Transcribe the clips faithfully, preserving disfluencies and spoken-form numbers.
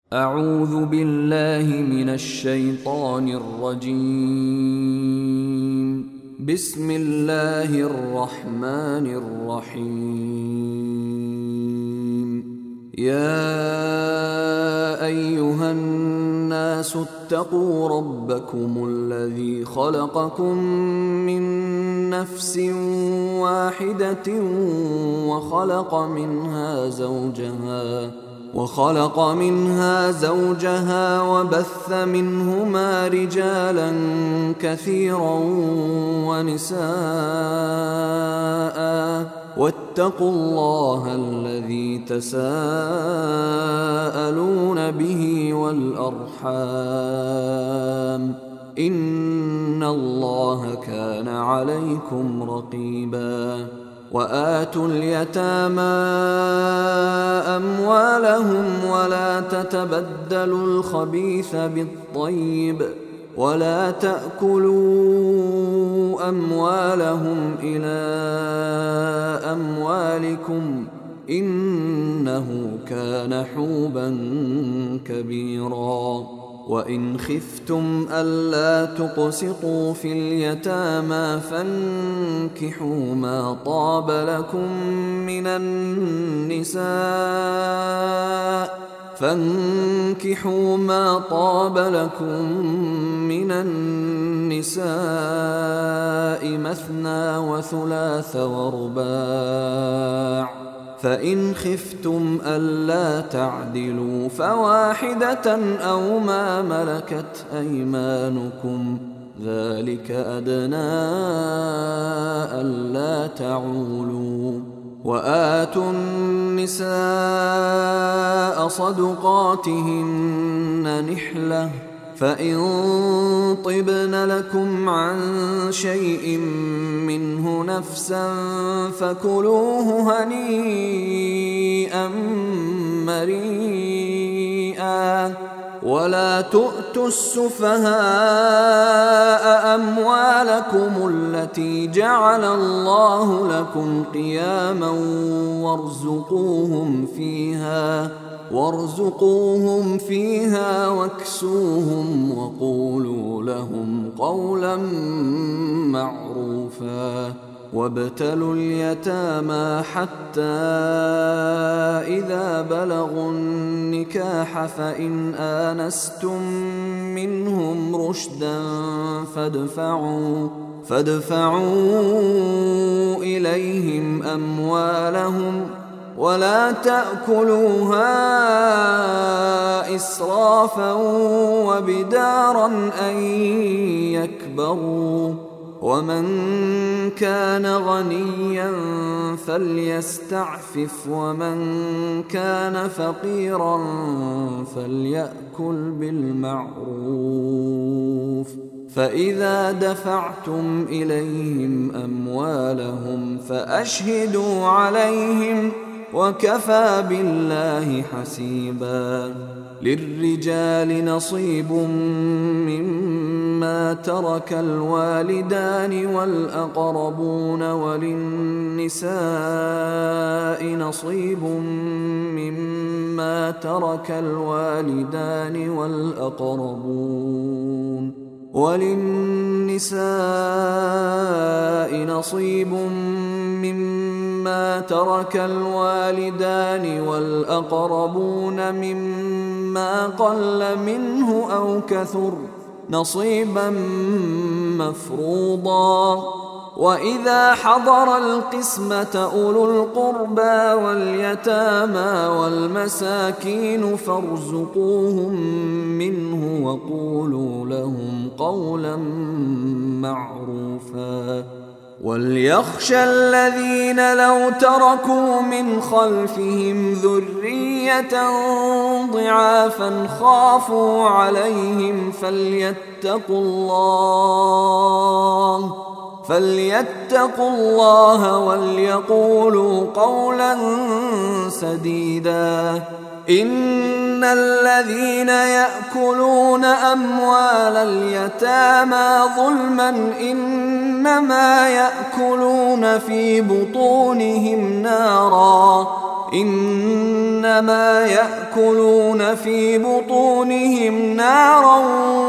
أعوذ بالله من الشيطان الرجيم. بسم الله الرحمن الرحيم. يا أيها الناس اتقوا ربكم الذي خلقكم من نفس واحدة وخلق منها زوجها وخلق منها زوجها وبث منهما رجالا كثيرا ونساء، واتقوا الله الذي تساءلون به والأرحام، إن الله كان عليكم رقيبا. وآتوا اليتامى أموالهم ولا تتبدلوا الخبيث بالطيب ولا تأكلوا أموالهم إلى أموالكم إنه كان حوبا كبيرا. وإن خفتم ألا تقسطوا في اليتامى فانكحوا ما طاب لكم من النساء فانكحوا ما طاب لكم من النساء مثنى وثلاث ورباع، فإن خفتم ألا تعدلوا فواحدة أو ما ملكت أيمانكم، ذلك أدنى ألا تعولوا. وآتوا النساء صدقاتهن نحلة، فإن طبن لكم عن شيء منه نفسا فكلوه هنيئا مريئا. ولا تؤتوا السفهاء أموالكم التي جعل الله لكم قياما وارزقوهم فيها وارزقوهم فيها واكسوهم وقولوا لهم قولا معروفا. وابتلوا اليتامى حتى إذا بلغوا النكاح فإن آنستم منهم رشدا فادفعوا فادفعوا إليهم أموالهم ولا تأكلوها إسرافا وبدارا أن يكبروا. ومن كان غنيا فليستعفف ومن كان فقيرا فليأكل بالمعروف. فإذا دفعتم إليهم أموالهم فأشهدوا عليهم وكفى بالله حسيبا. للرجال نصيب مما ترك الوالدان والأقربون وللنساء نصيب مما ترك الوالدان والأقربون وللنساء نصيب مما ترك الوالدان والأقربون مما قل منه أو كثر نصيبا مفروضا. وإذا حضر القسمة أولو القربى واليتامى والمساكين فارزقوهم منه وقولوا لهم قولا معروفا. وليخشى الذين لو تركوا من خلفهم ذرية ضعافا خافوا عليهم فليتقوا الله فليتقوا الله وليقولوا قولا سديدا. إن الذين يأكلون أموال اليتامى ظلما إنما يأكلون في بطونهم نارا إنما يأكلون في بطونهم نارا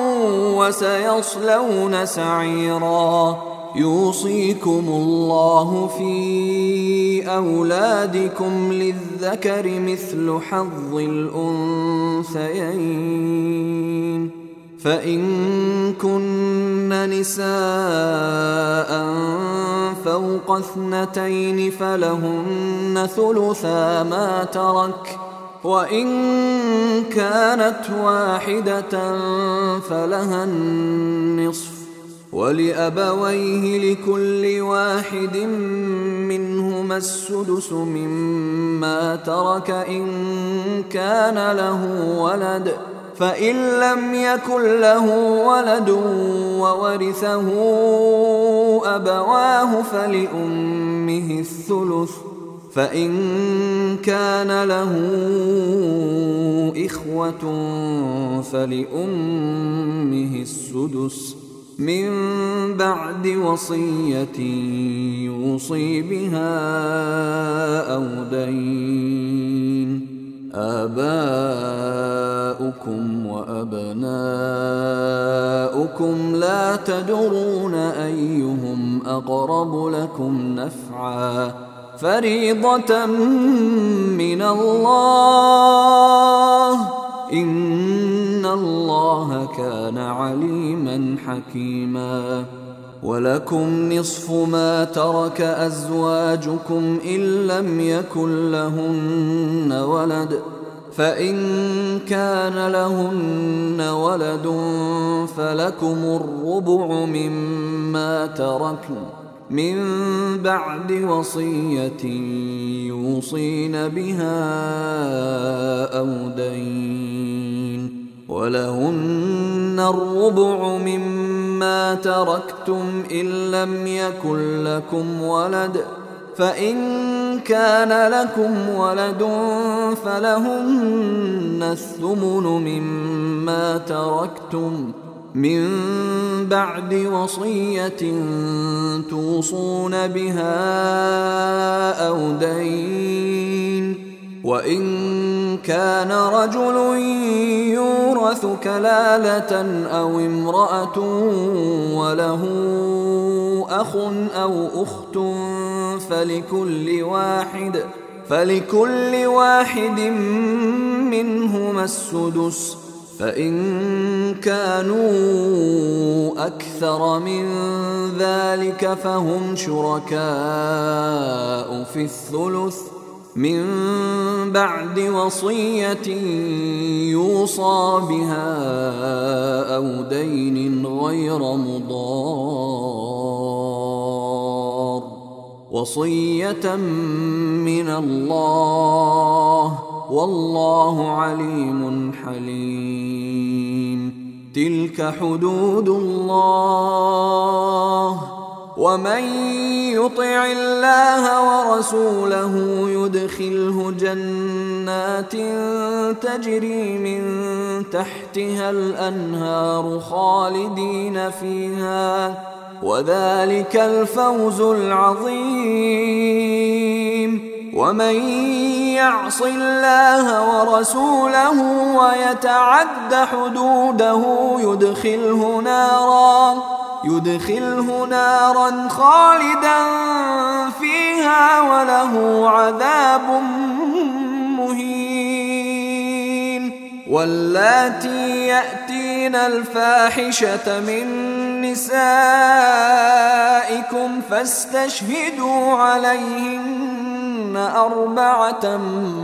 وسيصلون سعيرا يوصيكم الله في أولادكم للذكر مثل حظ الأنثيين فإن كن نساء فوق اثنتين فلهن ثلثا ما ترك وإن كانت واحدة فلها النصف ولأبويه لكل واحد منهما السدس مما ترك إن كان له ولد فإن لم يكن له ولد وورثه أبواه فلأمه الثلث فإن كان له إخوة فلأمه السدس من بعد وصية يوصي بها أو دين آباؤكم وأبناؤكم لا تدرون أيهم أقرب لكم نفعا فريضة من الله إن الله كان عليما حكيما ولكم نصف ما ترك أزواجكم إن لم يكن لهن ولد فإن كان لهن ولد فلكم الربع مما تركن من بعد وصية يوصين بها أو دين ولهن الربع مما تركتم إن لم يكن لكم ولد فإن كان لكم ولد فلهن الثمن مما تركتم من بعد وصية توصون بها أو دين وإن كان رجل يورث كلالة أو امرأة وله أخ أو أخت فلكل واحد فلكل واحد منهما السدس فإن كانوا أكثر من ذلك فهم شركاء في الثلث من بعد وصية يوصى بها أو دين غير مضار وصية من الله والله عليم حليم تلك حدود الله ومن يطع الله ورسوله يدخله جنات تجري من تحتها الأنهار خالدين فيها وذلك الفوز العظيم ومن يعص الله ورسوله ويتعد حدوده يدخله نارا يدخله نارا خالدا فيها وله عذاب مهين واللاتي يأتين الفاحشة من نسائكم فاستشهدوا عليهن أربعة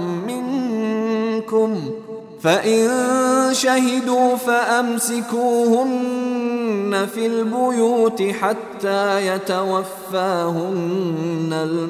منكم فإن شهدوا فأمسكوهن في البيوت حتى يتوفاهن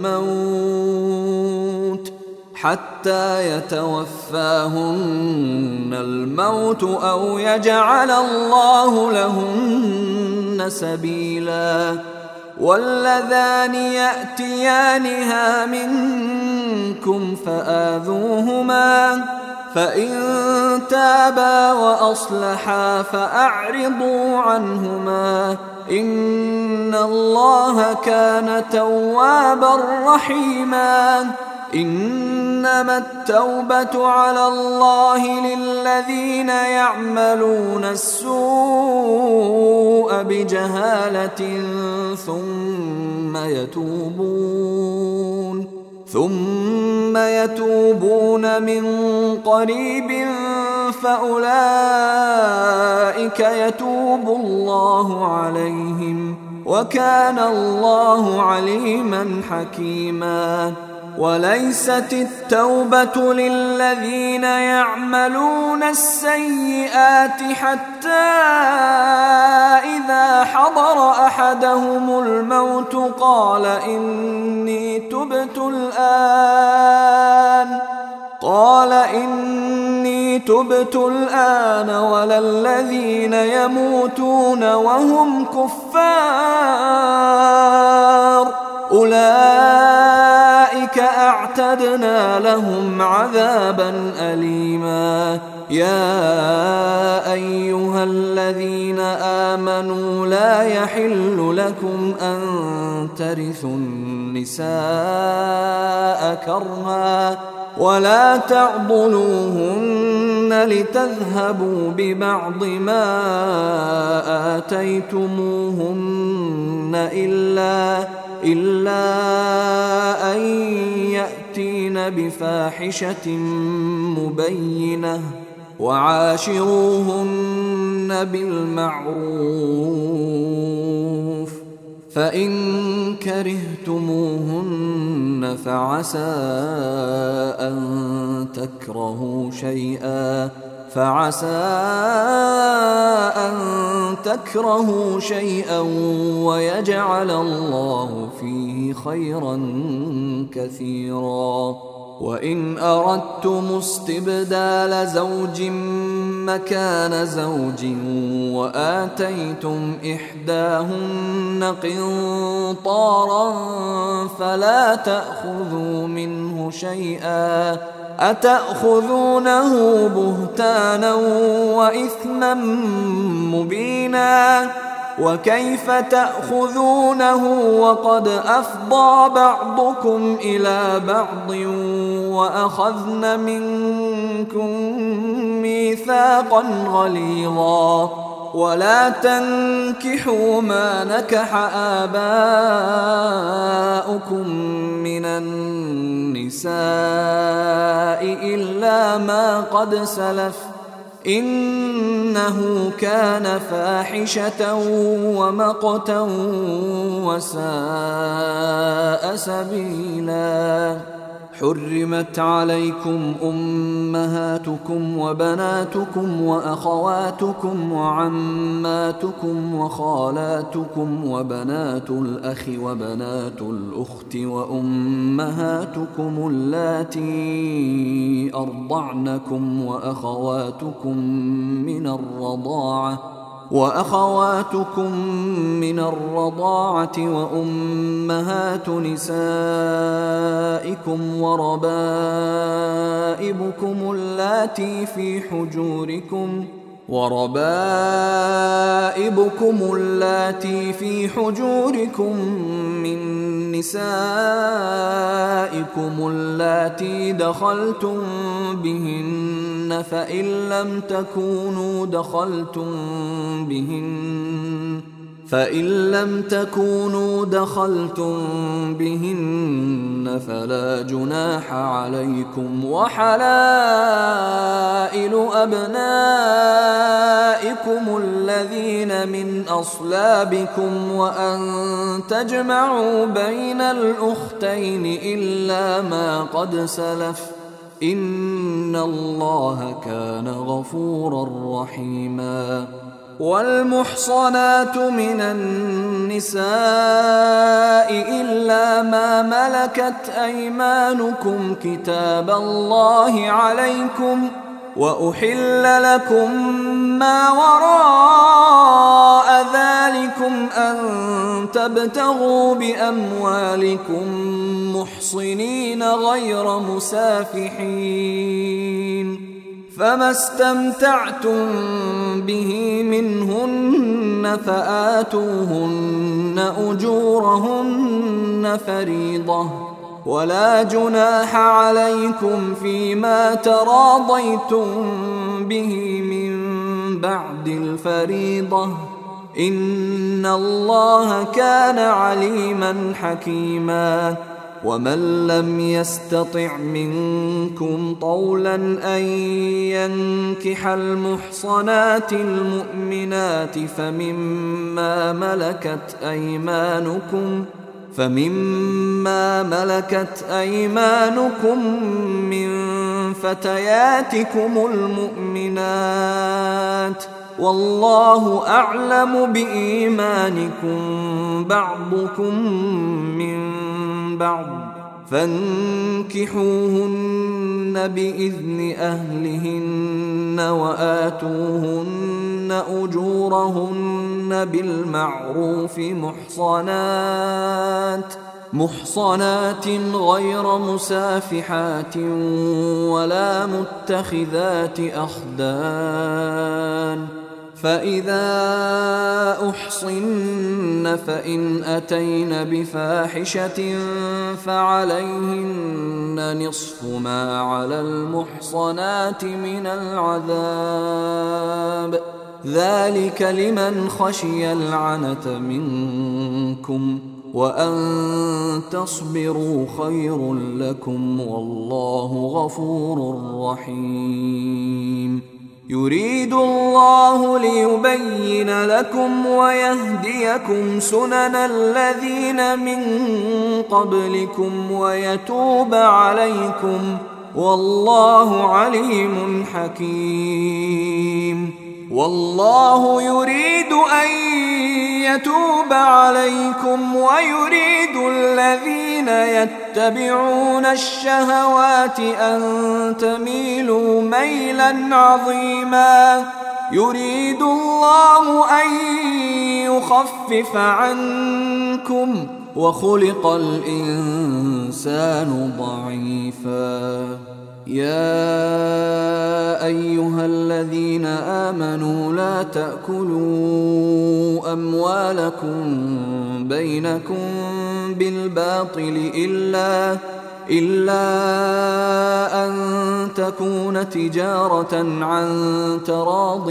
الموت حتى يتوفاهن الموت أو يجعل الله لهن سبيلا واللذان يأتيانها منكم فآذوهما فإن تابا وأصلحا فأعرضوا عنهما إن الله كان توابا رحيما. إنما التوبة على الله للذين يعملون السوء بجهالة ثم يتوبون ثم يتوبون من قريب فأولئك يتوب الله عليهم وكان الله عليما حكيما. وليست التوبة للذين يعملون السيئات حتى إذا حضر أحدهم الموت قال إني تبت الآن قال إني تبت الآن ولا الذين يموتون وهم كفار أولئك أعتدنا لهم عذابا أليما. يا أيها الذين آمنوا لا يحل لكم أن ترثوا النساء كرها ولا تعضلوهن لتذهبوا ببعض ما آتيتموهن إلا إلا أن يأتين بفاحشة مبينة وعاشروهن بالمعروف فإن كرهتموهن فعسى أن تكرهوا شيئا فعسى أن تكرهوا شيئا ويجعل الله فيه خيرا كثيرا. وإن أردتم استبدال زوج مكان زوج وآتيتم إحداهن قنطارا فلا تأخذوا منه شيئا أتأخذونه بهتانا وإثما مبينا. وكيف تأخذونه وقد أفضى بعضكم إلى بعض وأخذن منكم ميثاقا غليظا. ولا تنكحوا ما نكح آباؤكم من النساء إلا ما قد سلف إنه كان فاحشة ومقتا وساء سبيلا. حرمت عليكم أمهاتكم وبناتكم وأخواتكم وعماتكم وخالاتكم وبنات الأخ وبنات الأخت وأمهاتكم اللاتي أرضعنكم وأخواتكم من الرضاعة وأخواتكم من الرضاعة وأمهات نسائكم وربائبكم اللاتي في حجوركم وربائبكم اللاتي في حجوركم من نسائكم اللاتي دخلتم بهن فإن لم تكونوا دخلتم بهن فإن لم تكونوا دخلتم بهن فلا جناح عليكم وحلائل أبنائكم الذين من أصلابكم وأن تجمعوا بين الأختين إلا ما قد سلف إن الله كان غفورا رحيما. والمحصنات من النساء إلا ما ملكت أيمانكم كتاب الله عليكم وأحل لكم ما وراء ذلكم أن تبتغوا بأموالكم محصنين غير مسافحين فما استمتعتم به منهن فآتوهن أجورهن فريضة، ولا جناح عليكم فيما تراضيتم به من بعد الفريضة، إن الله كان عليما حكيما. ومن لم يستطع منكم طولا أن ينكح المحصنات المؤمنات فمما ملكت أيمانكم فمما ملكت أيمانكم من فتياتكم المؤمنات، والله أعلم بإيمانكم بعضكم من بعض، فانكحوهن بإذن أهلهن وآتوهن أجورهن بالمعروف محصنات محصنات غير مسافحات ولا متخذات أخدان، فإذا أحصن فإن أتين بفاحشة فعليهن نصف ما على المحصنات من العذاب، ذلك لمن خشي العنة منكم، وأن تصبروا خير لكم، والله غفور رحيم. يريد الله ليبين لكم ويهديكم سنن الذين من قبلكم ويتوب عليكم، والله عليم حكيم. والله يريد أن يتوب عليكم ويريد الذين يتبعون الشهوات أن تميلوا ميلا عظيما. يريد الله أن يخفف عنكم وخلق الإنسان ضعيفا. يا أيها الذين آمنوا لا تأكلوا أموالكم بينكم بالباطل إلا إلا أن تكون تجارة عن تراض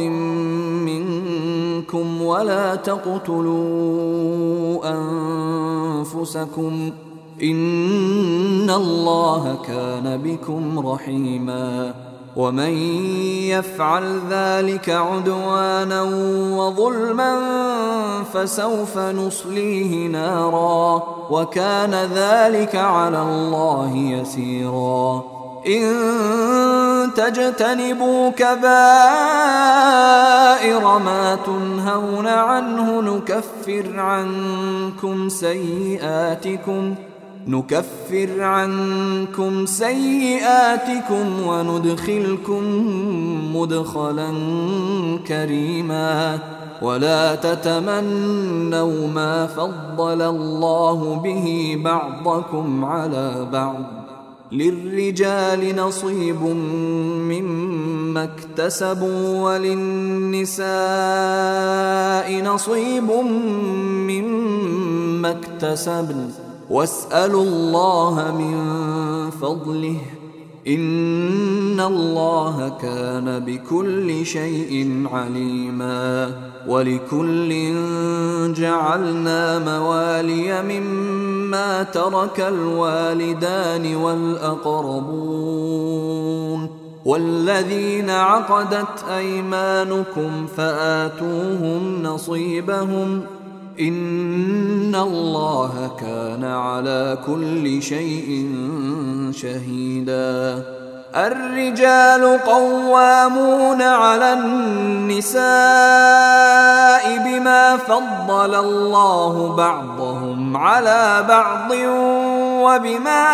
منكم، ولا تقتلوا أنفسكم، إن الله كان بكم رحيما. ومن يفعل ذلك عدوانا وظلما فسوف نصليه نارا، وكان ذلك على الله يسيرا. إن تجتنبوا كبائر ما تنهون عنه نكفر عنكم سيئاتكم نكفر عنكم سيئاتكم وندخلكم مدخلا كريما. ولا تتمنوا ما فضل الله به بعضكم على بعض، للرجال نصيب مما اكتسبوا وللنساء نصيب مما اكتسبن، واسألوا الله من فضله، إن الله كان بكل شيء عليما. ولكل جعلنا موالي مما ترك الوالدان والأقربون والذين عقدت أيمانكم فآتوهم نصيبهم، إن الله كان على كل شيء شهيدا. الرجال قوامون على النساء بما فضل الله بعضهم على بعض وبما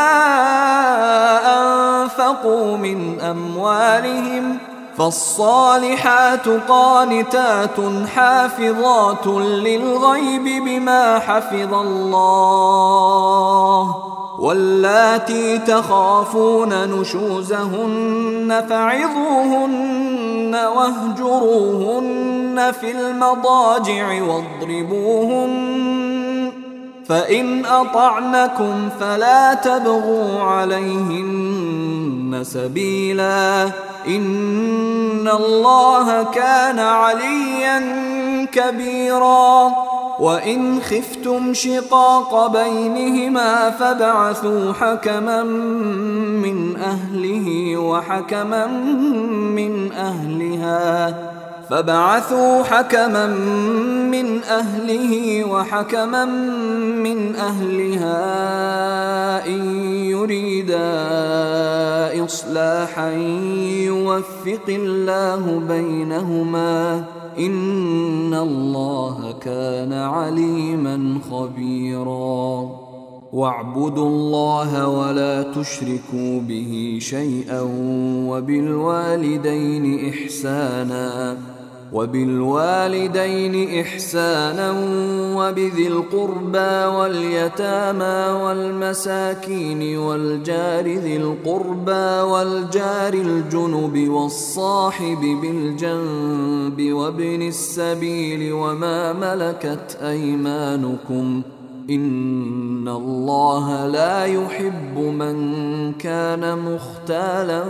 أنفقوا من أموالهم، فالصالحات قانتات حافظات للغيب بما حفظ الله، واللاتي تخافون نشوزهن فعظوهن واهجروهن في المضاجع واضربوهن فإن أطعنكم فلا تبغوا عليهن سبيلا إن الله كان عليا كبيرا وإن خفتم شقاق بينهما فابعثوا حكما من أهله وحكما من أهلها فابعثوا حكما من أهله وحكما من أهلها إن يريدا إصلاحا يوفق الله بينهما إن الله كان عليما خبيرا واعبدوا الله ولا تشركوا به شيئا وبالوالدين إحسانا وبالوالدين إحسانا وبذي القربى واليتامى والمساكين والجار ذي القربى والجار الجنب والصاحب بالجنب وابن السبيل وما ملكت أيمانكم إن الله لا يحب من كان مختالا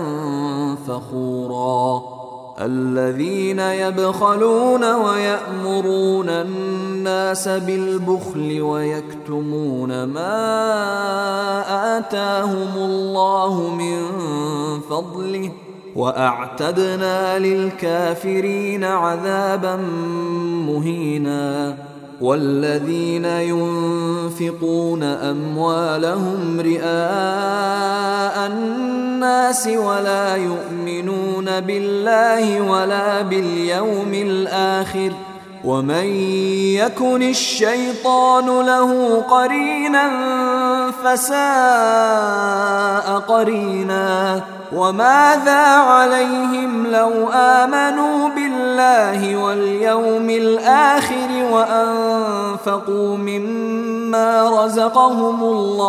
فخورا الذين يبخلون ويأمرون الناس بالبخل ويكتمون ما آتاهم الله من فضله وأعتدنا للكافرين عذابا مهينا والذين ينفقون أموالهم رئاء الناس ولا يؤمنون بالله ولا باليوم الآخر ومن يكن الشيطان له قرينا فساء قرينا وماذا عليهم لو آمنوا بالله واليوم الآخر وأنفقوا مما رزقهم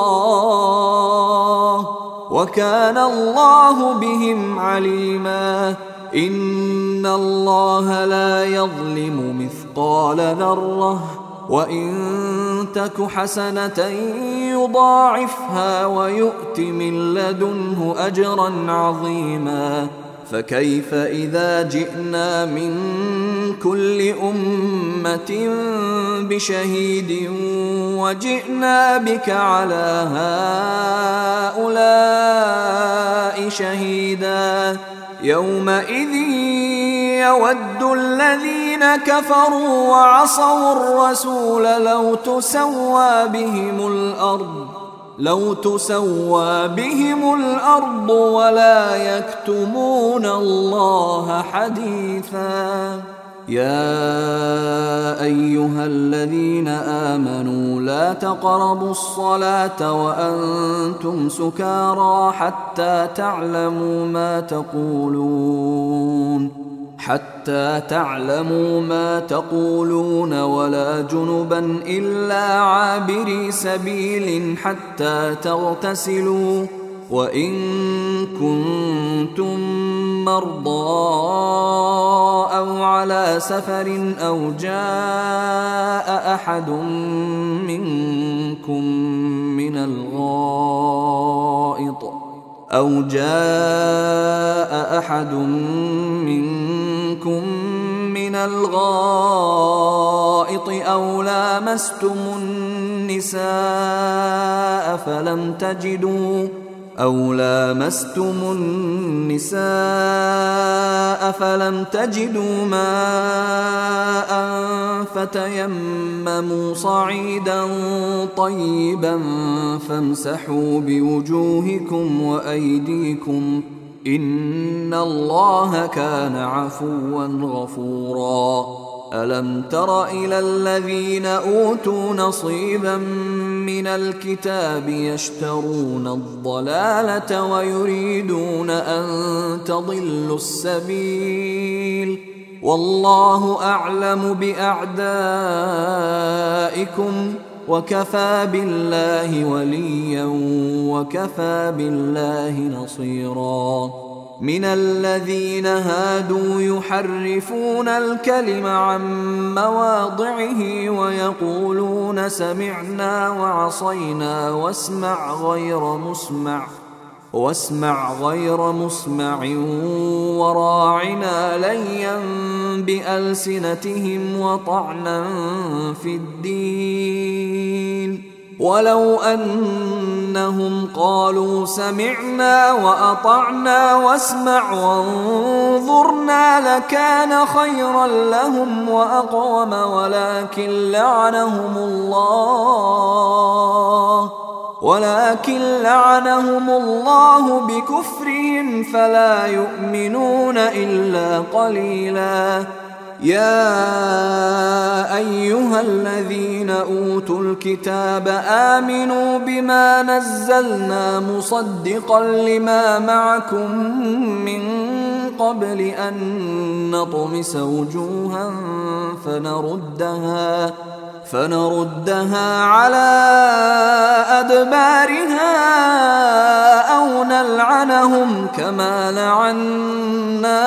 الله وكان الله بهم عليما إن الله لا يظلم مثقال ذرة وإن تك حسنة يضاعفها ويؤت من لدنه أجرا عظيما فكيف إذا جئنا من كل أمة بشهيد وجئنا بك على هؤلاء شهيدا يومئذ يود الذين كفروا وعصوا الرسول لو تسوى بهم الأرض لو تسوى بهم الأرض ولا يكتمون الله حديثا يا أيها الذين آمنوا لا تقربوا الصلاة وأنتم سكارى حتى تعلموا ما تقولون حتى تعلموا ما تقولون ولا جنبا إلا عابري سبيل حتى تغتسلوا وإن كنتم مرضى أو على سفر أو جاء أحد منكم من الغائط أو جاء أحد منكم من الغائط أو لامستم النساء فلم تجدوا أو لامستم النساء فلم تجدوا ماء فتيمموا صعيدا طيبا فامسحوا بوجوهكم وأيديكم إن الله كان عفوا غفورا ألم تر إلى الذين أوتوا نصيبا من الكتاب يشترون الضلالة ويريدون أن تضلوا السبيل والله أعلم بأعدائكم وكفى بالله وليا وكفى بالله نصيرا. من الذين هادوا يحرفون الكلم عن مواضعه ويقولون سمعنا وعصينا واسمع غير مسمع واسمع غير مسمع وراعنا ليا بألسنتهم وطعنا في الدين، ولو أنهم قالوا سمعنا وأطعنا واسمع وانظرنا لكان خيرا لهم وأقوم، ولكن لعنهم الله ولكن لعنهم الله بكفرهم فلا يؤمنون إلا قليلا. يا أيها الذين أوتوا الكتاب آمنوا بما نزلنا مصدقا لما معكم من قبل أن نطمس وجوها فنردها فنردها على أدبارها أو نلعنهم كما لعنا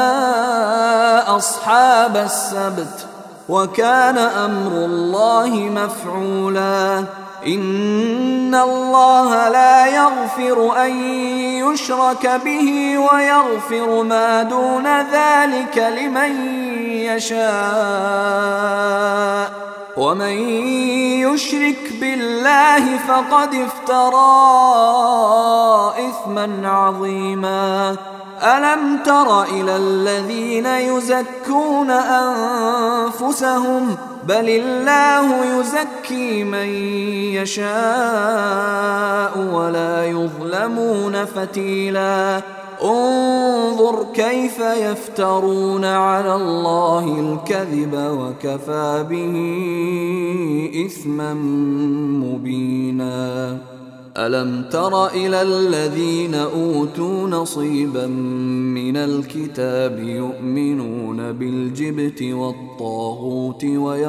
أصحاب السبت، وكان أمر الله مفعولا. إن الله لا يغفر أن يشرك به ويغفر ما دون ذلك لمن يشاء، ومن يشرك بالله فقد افترى إثما عظيما. ألم تر إلى الذين يزكون أنفسهم بل الله يزكي من يشاء ولا يظلمون فتيلا. انظر كيف يفترون على الله الكذب وكفى به إثما مبينا. ألم تر إلى الذين أوتوا نصيبا من الكتاب يؤمنون بالجبت والطاغوت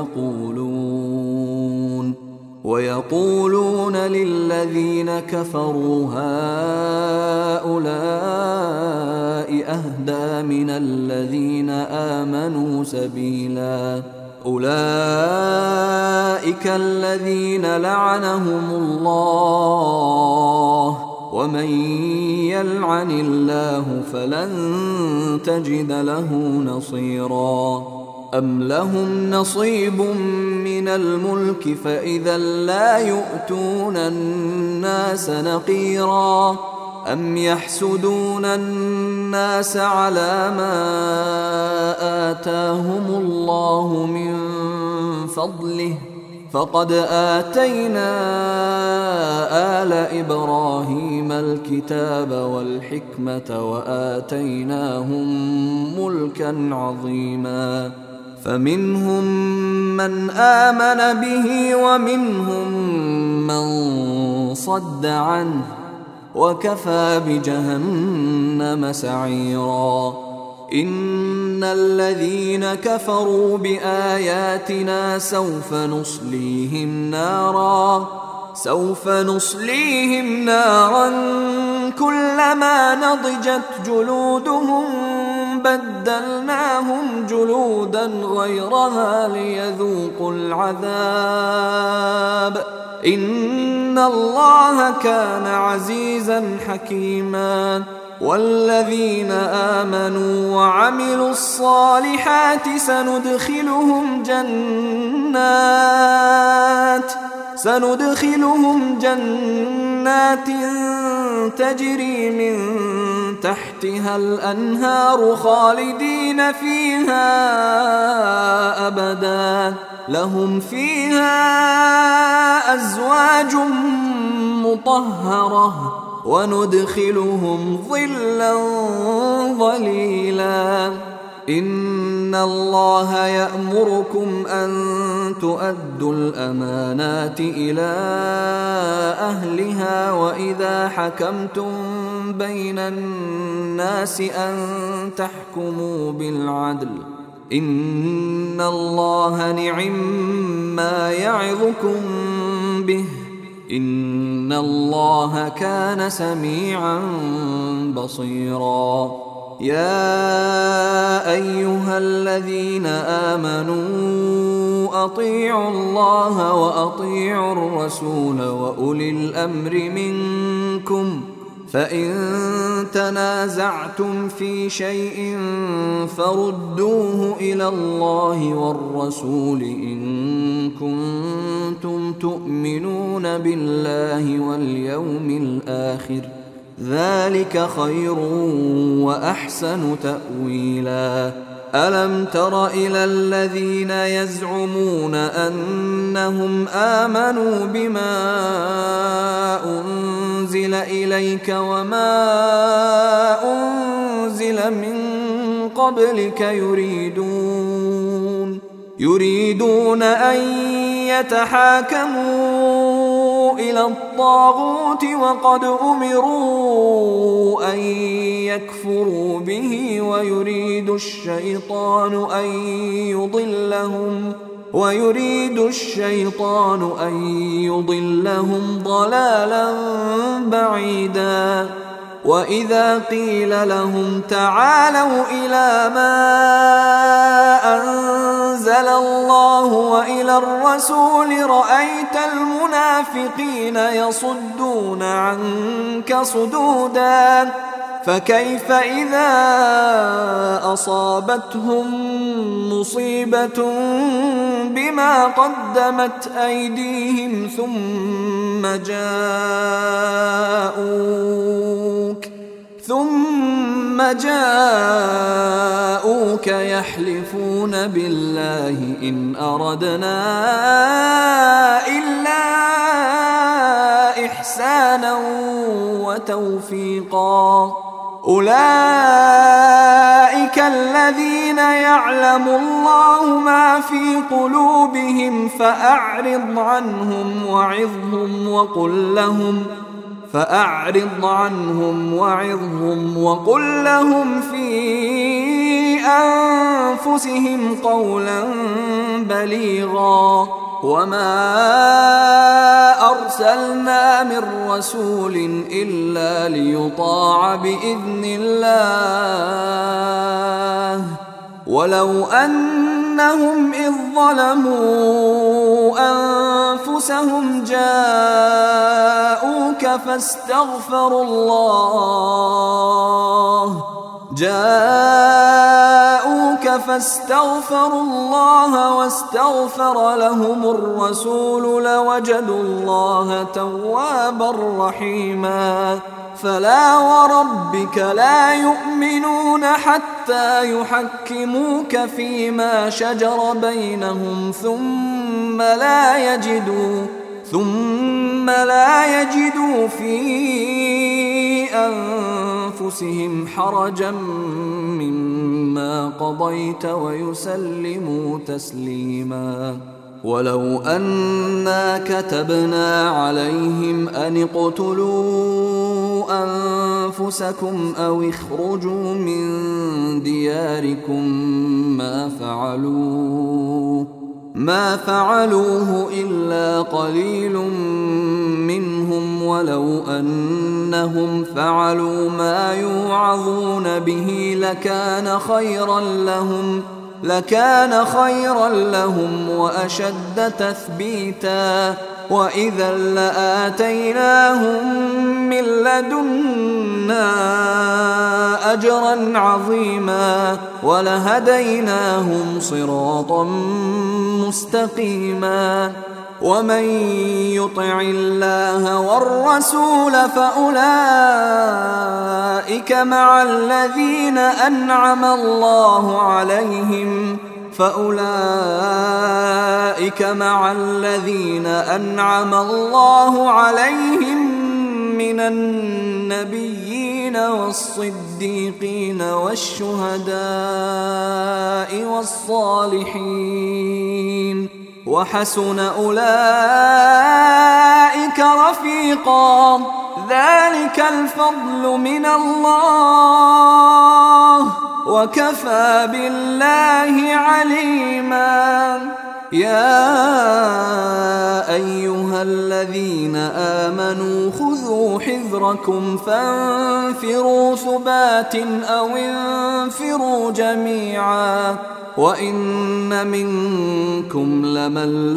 ويقولون ويقولون للذين كفروا هؤلاء أهدى من الذين آمنوا سبيلا. أولئك الذين لعنهم الله ومن يلعن الله فلن تجد له نصيرا. أم لهم نصيب من الملك فإذا لا يؤتون الناس نقيرا. أم يحسدون الناس على ما آتاهم الله من فضله فقد آتينا آل إبراهيم الكتاب والحكمة وآتيناهم ملكا عظيما. فمنهم من آمن به ومنهم من صد عنه وكفى بجهنم سعيرا. إن الذين كفروا بآياتنا سوف نصليهم نارا سوف نصليهم نارا كلما نضجت جلودهم بدلناهم جلودا غيرها ليذوقوا العذاب إن الله كان عزيزا حكيما. والذين آمنوا وعملوا الصالحات سندخلهم جنات سندخلهم جنات تجري من تحتها الأنهار خالدين فيها أبدا لهم فيها أزواج مطهرة وندخلهم ظلا ظليلا. إن الله يأمركم أن تؤدوا الأمانات إلى أهلها وإذا حكمتم بين الناس أن تحكموا بالعدل إن الله نعم ما يعظكم به إن الله كان سميعا بصيرا. يا أيها الذين آمنوا أطيعوا الله وأطيعوا الرسول وأولي الأمر منكم، فإن تنازعتم في شيء فردوه إلى الله والرسول إن كنتم تؤمنون بالله واليوم الآخر، ذلك خير وأحسن تأويلا. ألم تر إلى الذين يزعمون أنهم آمنوا بما أنزل إليك وما أنزل من قبلك يريدون يريدون أن يتحاكموا إلى الطاغوت وقد أمروا أن يكفروا به ويريد الشيطان أن يضلهم ويريد الشيطان أن يضلهم ضلالا بعيدا. وإذا قيل لهم تعالوا إلى ما أنزل الله وإلى الرسول رأيت المنافقين يصدون عنك صدودا. فكيف إذا أصابتهم مصيبة بما قدمت أيديهم ثم جاءوك ثم جاءوك يحلفون بالله إن أردنا إلا إحسانا وتوفيقا. أولئك الذين يعلم الله ما في قلوبهم فأعرض عنهم وعظهم وقل لهم فأعرض عنهم وعظهم وقل لهم في أنفسهم قولا بليغا. وما أرسلنا من رسول إلا ليطاع بإذن الله ولو أنهم إذ ظلموا أنفسهم جاءوك فاستغفروا الله جاءوك فاستغفروا الله واستغفر لهم الرسول لوجدوا الله توابا رحيما. فلا وربك لا يؤمنون حتى يحكموك فيما شجر بينهم ثم لا يجدوا ثم لا يجدوا في أنفسهم حرجا مما قضيت ويسلموا تسليما. ولو أنا كتبنا عليهم أن اقتلوا أنفسكم أو اخرجوا من دياركم ما فعلوه ما فعلوه إلا قليل منهم ولو أنهم فعلوا ما يوعظون به لكان خيرا لهم لكان خيرا لهم وأشد تثبيتا. وإذا لآتيناهم من لدنا أجرا عظيما ولهديناهم صراطا مستقيما. ومن يطع الله والرسول فأولئك مع الذين أنعم الله عليهم فأولئك مع الذين أنعم الله عليهم من النبيين والصديقين والشهداء والصالحين وحسن أولئك رفيقا. ذلك الفضل من الله وكفى بالله عليما. يا أيها الذين آمنوا خذوا حذركم فانفروا ثبات أو انفروا جميعا وإن منكم لمن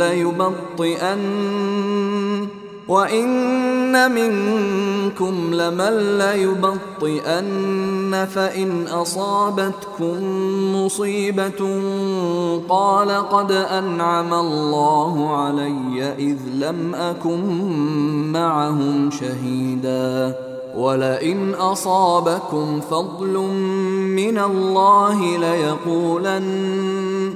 ليبطئن وإن منكم لمن ليبطئن فإن أصابتكم مصيبة قال قد أنعم الله علي إذ لم أكن معهم شهيدا ولئن أصابكم فضل من الله ليقولن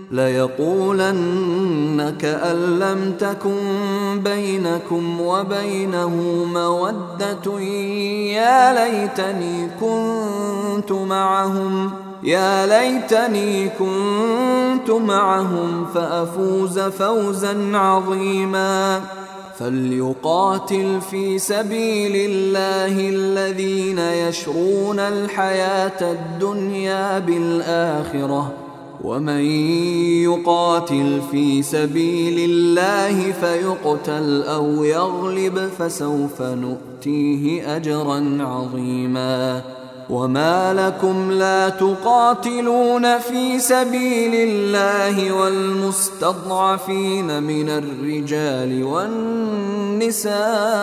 ليقولن كأن لم تكن بينكم وبينه مودة يا ليتني كنت معهم يا ليتني كنت معهم فأفوز فوزا عظيما فليقاتل في سبيل الله الذين يشرون الحياة الدنيا بالآخرة ومن يقاتل في سبيل الله فيقتل أو يغلب فسوف نؤتيه أجرا عظيما وما لكم لا تقاتلون في سبيل الله والمستضعفين من الرجال والنساء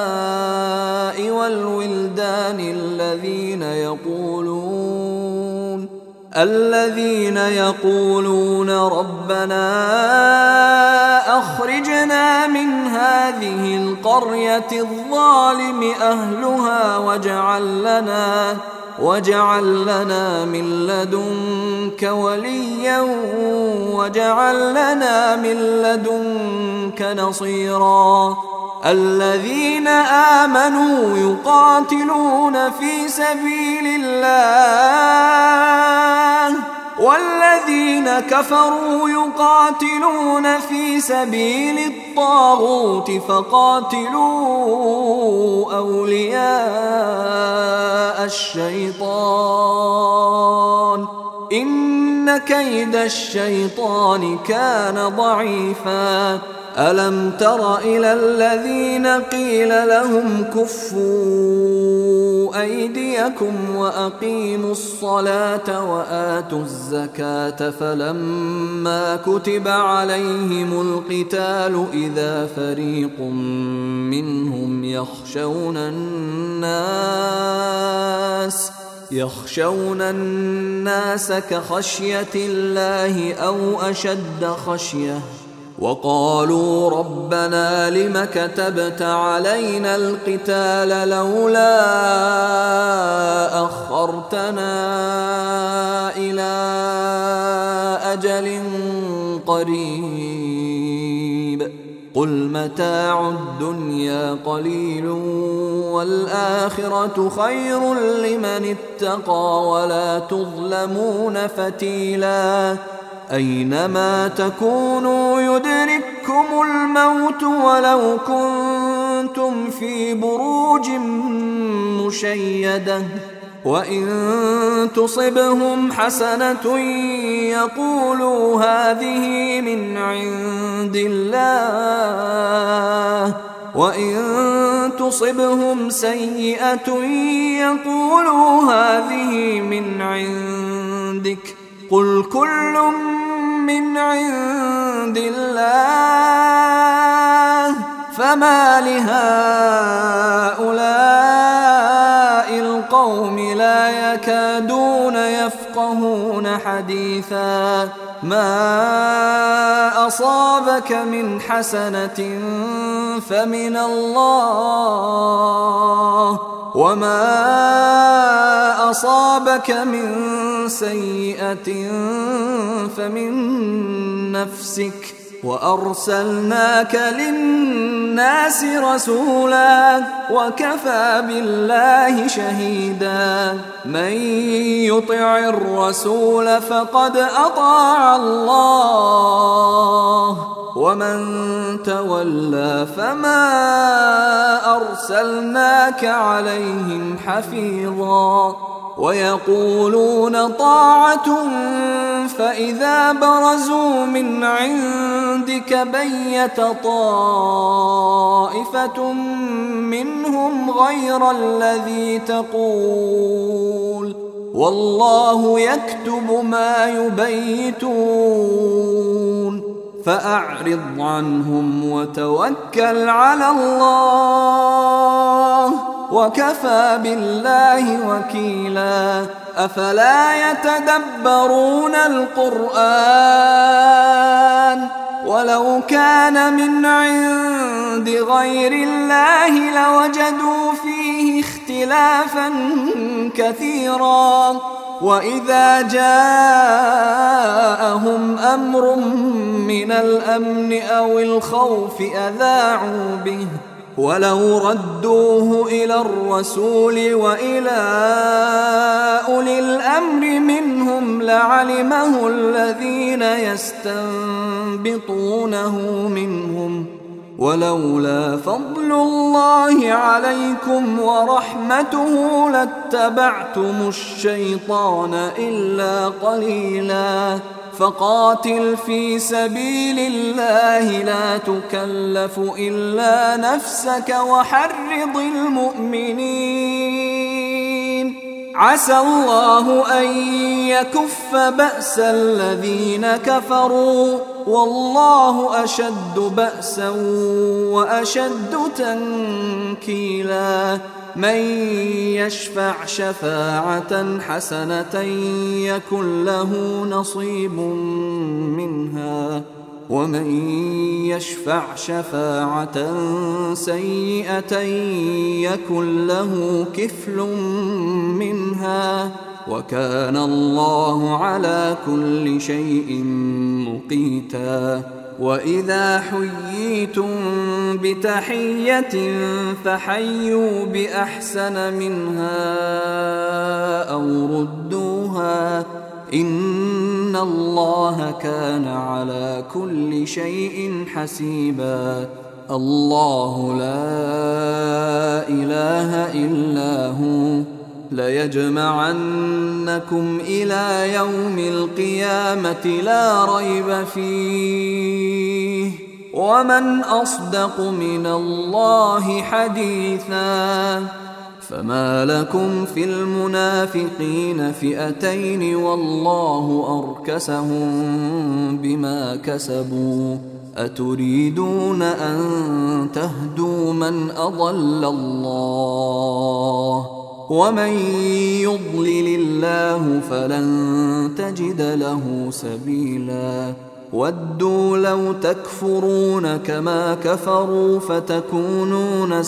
والولدان الذين يقولون الذين يقولون ربنا أخرجنا من هذه القرية الظالم أهلها واجعل لنا واجعل لنا من لدنك وليا واجعل لنا من لدنك نصيرا الذين آمنوا يقاتلون في سبيل الله والذين كفروا يقاتلون في سبيل الطاغوت فقاتلوا أولياء الشيطان إن كيد الشيطان كان ضعيفا ألم تر إلى الذين قيل لهم كفوا أيديكم وأقيموا الصلاة وآتوا الزكاة فلما كتب عليهم القتال إذا فريق منهم يخشون الناس يخشون الناس كخشية الله أو أشد خشية وقالوا ربنا لم كتبت علينا القتال لولا أخرتنا إلى أجل قريب قل متاع الدنيا قليل والآخرة خير لمن اتقى ولا تظلمون فتيلا أينما تكونوا يدرككم الموت ولو كنتم في بروج مشيدة وإن تصبهم حسنة يقولوا هذه من عند الله وإن تصبهم سيئة يقولوا هذه من عندك قل كل من عند الله فما لهؤلاء القوم لا يكادون يفقهون حديثا ما أصابك من حسنة فمن الله وما أصابك من سيئة فمن نفسك وأرسلناك للناس رسولا وكفى بالله شهيدا من يطع الرسول فقد أطاع الله ومن تولى فما أرسلناك عليهم حفيظا ويقولون طاعة فإذا برزوا من عندك بيت طائفة منهم غير الذي تقول والله يكتب ما يبيتون فأعرض عنهم وتوكل على الله وكفى بالله وكيلا. أفلا يتدبرون القرآن ولو كان من عند غير الله لوجدوا فيه اختلافا كثيرا وإذا جاءهم أمر من الأمن أو الخوف أذاعوا به ولو ردوه إلى الرسول وإلى أولي الأمر منهم لعلمه الذين يستنبطونه منهم ولولا فضل الله عليكم ورحمته لاتبعتم الشيطان إلا قليلا. فقاتل في سبيل الله لا تكلف إلا نفسك وحرض المؤمنين عسى الله أن يكف بأس الذين كفروا والله أشد بأسا وأشد تنكيلا. من يشفع شفاعة حسنة يكن له نصيب منها ومن يشفع شفاعة سيئة يكن له كفل منها وكان الله على كل شيء مقيتا. وإذا حييتم بتحية فحيوا بأحسن منها أو ردوها إن الله كان على كل شيء حسيبا. الله لا إله إلا هو ليجمعنكم إلى يوم القيامة لا ريب فيه ومن أصدق من الله حديثا. فما لكم في المنافقين فئتين والله أركسهم بما كسبوا أتريدون أن تهدوا من أضل الله ومن يضلل الله فلن تجد له سبيلا. ودوا لو تكفرون كما كفروا فتكونون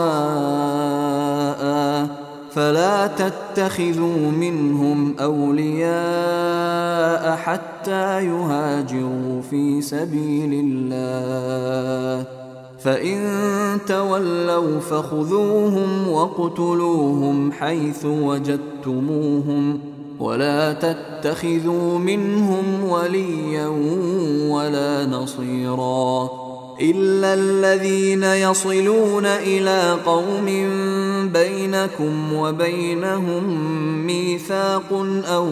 سواء فلا تتخذوا منهم أولياء حتى يهاجروا في سبيل الله فإن تولوا فخذوهم وقتلوهم حيث وجدتموهم ولا تتخذوا منهم وليا ولا نصيرا إلا الذين يصلون إلى قوم بينكم وبينهم ميثاق أو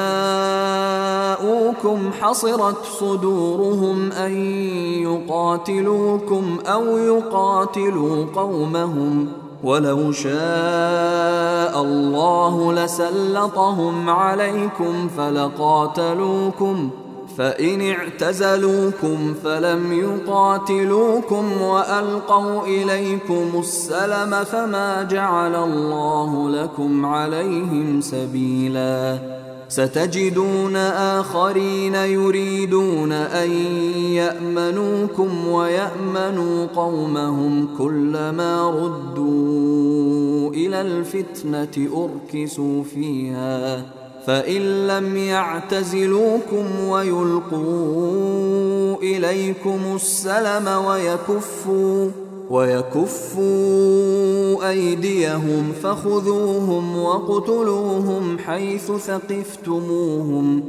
جاءوكم حصرت صدورهم أن يقاتلوكم أو يقاتلوا قومهم ولو شاء الله لسلطهم عليكم فلقاتلوكم فإن اعتزلوكم فلم يقاتلوكم وألقوا إليكم السلم فما جعل الله لكم عليهم سبيلا. ستجدون آخرين يريدون أن يأمنوكم ويأمنوا قومهم كلما ردوا إلى الفتنة أركسوا فيها فإن لم يعتزلوكم ويلقوا إليكم السلم ويكفوا ويكفوا أيديهم فخذوهم وقتلوهم حيث ثقفتموهم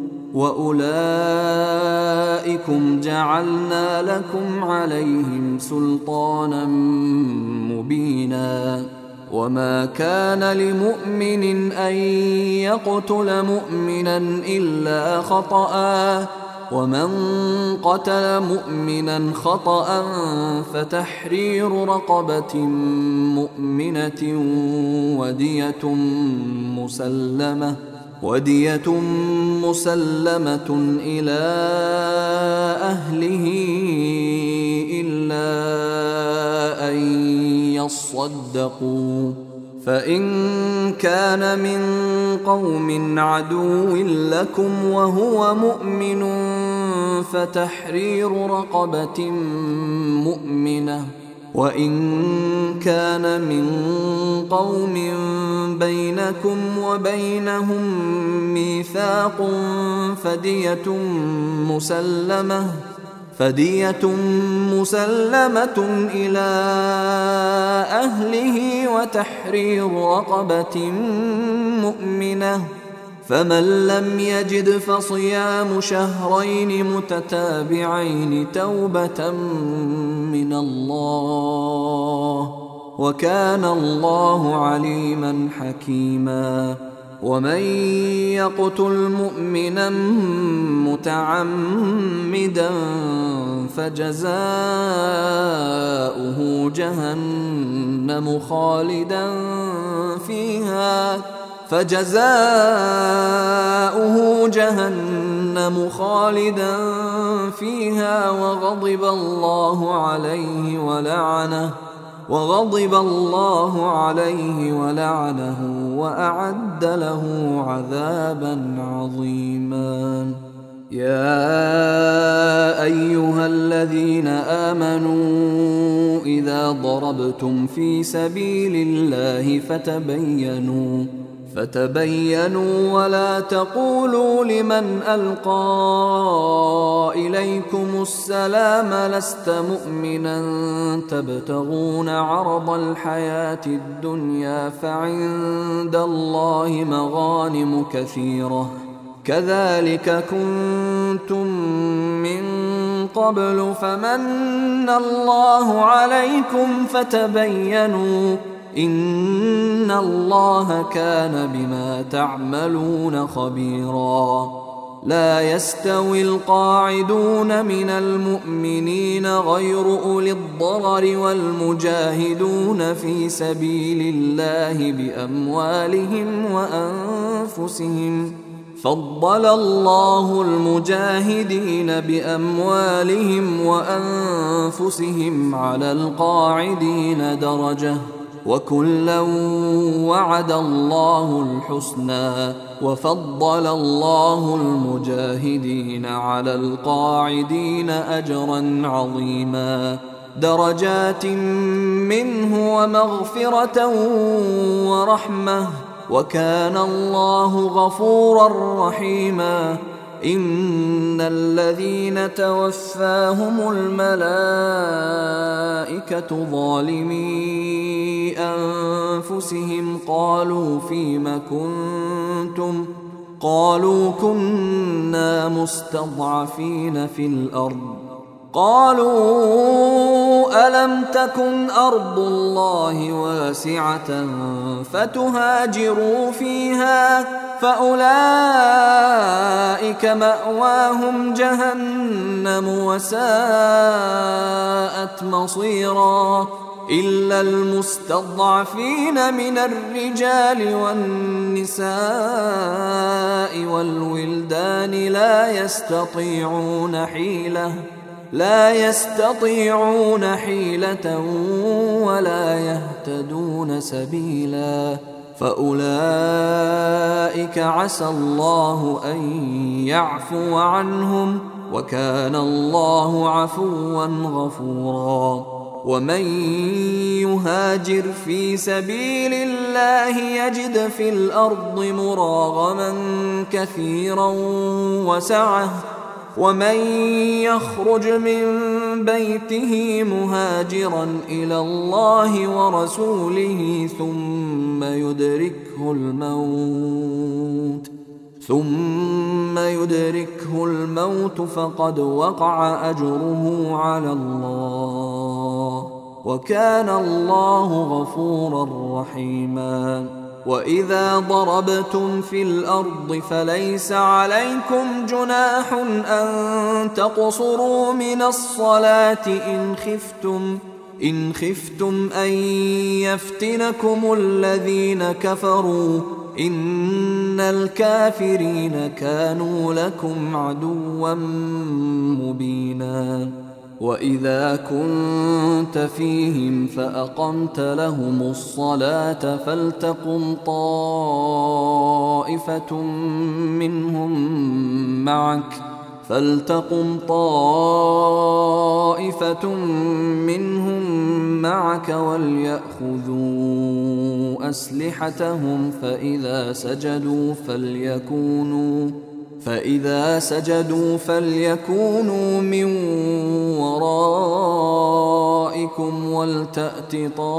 وأولئكم جعلنا لكم عليهم سلطانا مبينا وما كان لمؤمن أن يقتل مؤمنا إلا خطأ، ومن قتل مؤمنا خطأ فتحرير رقبة مؤمنة ودية مسلمة ودية مسلمة إلى أهله إلا أن يصدقوا، فإن كان من قوم عدو لكم وهو مؤمن فتحرير رقبة مؤمنة، وإن كان من قوم بينكم وبينهم ميثاق فدية مسلمة فدية مسلمة إلى أهله وتحرير رقبة مؤمنة، فمن لم يجد فصيام شهرين متتابعين توبة من الله، وكان الله عليما حكيما. ومن يقتل مؤمنا متعمدا فجزاؤه جهنم خالدا فيها فجزاؤه جهنم خالدا فيها وغضب الله عليه ولعنه وغضب الله عليه ولعنه وأعد له عذابا عظيما. يا أيها الذين آمنوا إذا ضربتم في سبيل الله فتبينوا فتبينوا ولا تقولوا لمن ألقى إليكم السلام لست مؤمنا تبتغون عرض الحياة الدنيا فعند الله مغانم كثيرة كذلك كنتم من قبل فمن الله عليكم فتبينوا إن الله كان بما تعملون خبيرا. لا يستوي القاعدون من المؤمنين غير أولي الضرر والمجاهدون في سبيل الله بأموالهم وأنفسهم فضل الله المجاهدين بأموالهم وأنفسهم على القاعدين درجة وكلا وعد الله الحسنى وفضل الله المجاهدين على القاعدين أجرا عظيما درجات منه ومغفرة ورحمة وكان الله غفورا رحيما. إن الذين توفاهم الملائكة ظالمي أنفسهم قالوا فيم كنتم قالوا كنا مستضعفين في الأرض قالوا ألم تكن أرض الله واسعة فتهاجروا فيها فأولئك مأواهم جهنم وساءت مصيرا إلا المستضعفين من الرجال والنساء والولدان لا يستطيعون حيلة لا يستطيعون حيلة ولا يهتدون سبيلا فأولئك عسى الله أن يعفو عنهم وكان الله عفوا غفورا. ومن يهاجر في سبيل الله يجد في الأرض مراغما كثيرا وسعة ومن يخرج من بيته مهاجرا إلى الله ورسوله ثم يدركه الموت ثم يدركه الموت فقد وقع أجره على الله وكان الله غفورا رحيما. وإذا ضربتم في الأرض فليس عليكم جناح أن تقصروا من الصلاة إن خفتم إن خفتم أن يفتنكم الذين كفروا إن الكافرين كانوا لكم عدوا مبينا. وإذا كنت فيهم فأقمت لهم الصلاة فلتقم طائفة منهم معك فلتقم طائفة منهم معك وليأخذوا أسلحتهم فإذا سجدوا فليكونوا فإذا سجدوا فليكونوا من ورائكم ولتأت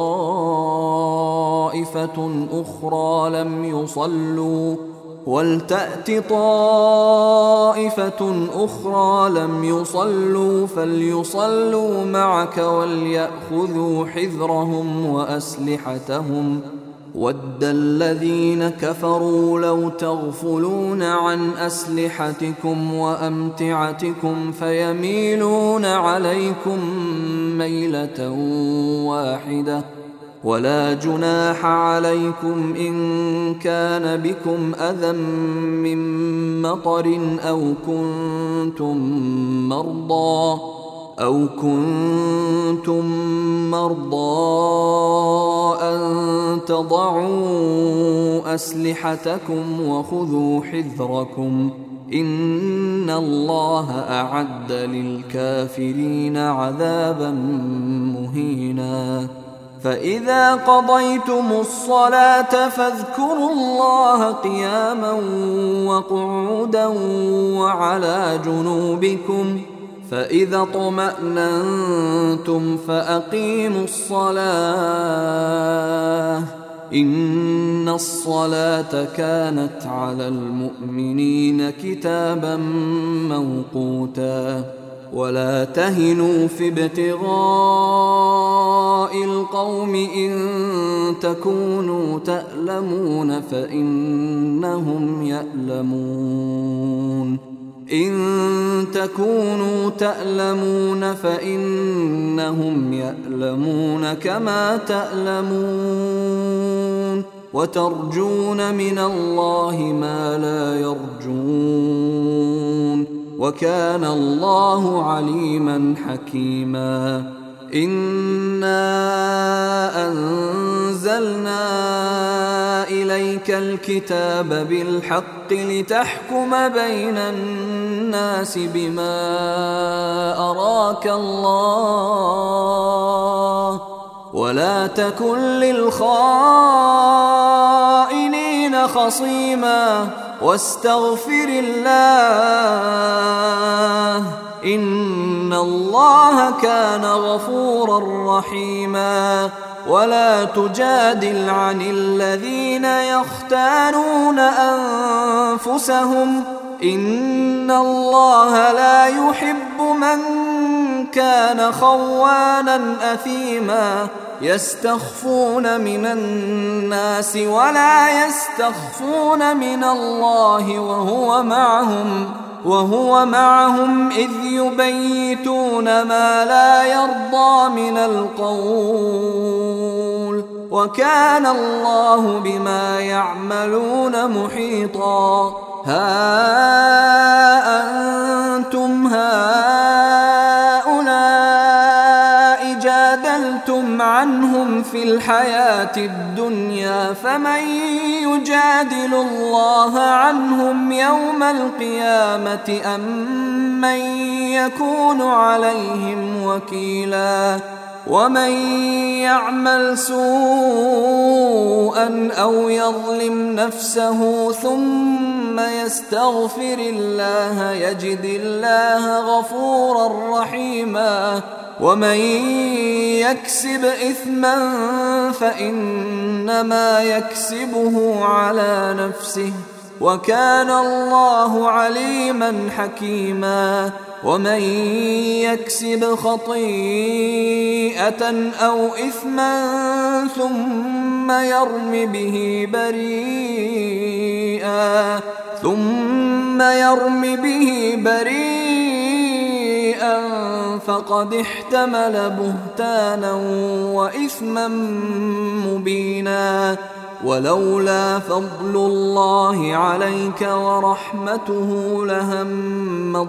طائفة أخرى لم يصلوا ولتأت طائفة أخرى لم يصلوا فليصلوا معك وليأخذوا حذرهم وأسلحتهم ود الذين كفروا لو تغفلون عن أسلحتكم وأمتعتكم فيميلون عليكم ميلة واحدة ولا جناح عليكم إن كان بكم أذى من مطر أو كنتم مرضى أو كنتم مرضى أن تضعوا أسلحتكم وخذوا حذركم إن الله أعد للكافرين عذابا مهينا. فإذا قضيتم الصلاة فاذكروا الله قياما وقعودا وعلى جنوبكم فإذا اطمأننتم فأقيموا الصلاة إن الصلاة كانت على المؤمنين كتابا موقوتا. ولا تهنوا في ابتغاء القوم إن تكونوا تألمون فإنهم يألمون إن تكونوا تألمون فإنهم يألمون كما تألمون وترجون من الله ما لا يرجون وكان الله عليما حكيما. إنا أنزلنا إليك الكتاب بالحق لتحكم بين الناس بما أراك الله ولا تكن للخائنين خصيما واستغفر الله إن الله كان غفورا رحيما. ولا تجادل عن الذين يختانون أنفسهم إن الله لا يحب من كان خوانا أثيما يستخفون من الناس ولا يستخفون من الله وهو معهم وهو معهم إذ يبيتون ما لا يرضى من القول وكان الله بما يعملون محيطا. ها أنتم هؤلاء جادلتم عنهم في الحياة الدنيا فمن يجادل الله عنهم يوم القيامة أم من يكون عليهم وكيلا. ومن يعمل سوءا أو يظلم نفسه ثم يستغفر الله يجد الله غفورا رحيما. ومن يكسب إثما فإنما يكسبه على نفسه وكان الله عليما حكيما. ومن يكسب خطيئة أو إثما ثم يرم به بريئا ثم يرم به بريئا فقد احتمل بهتانا وإثما مبينا. ولولا فضل الله عليك ورحمته لهم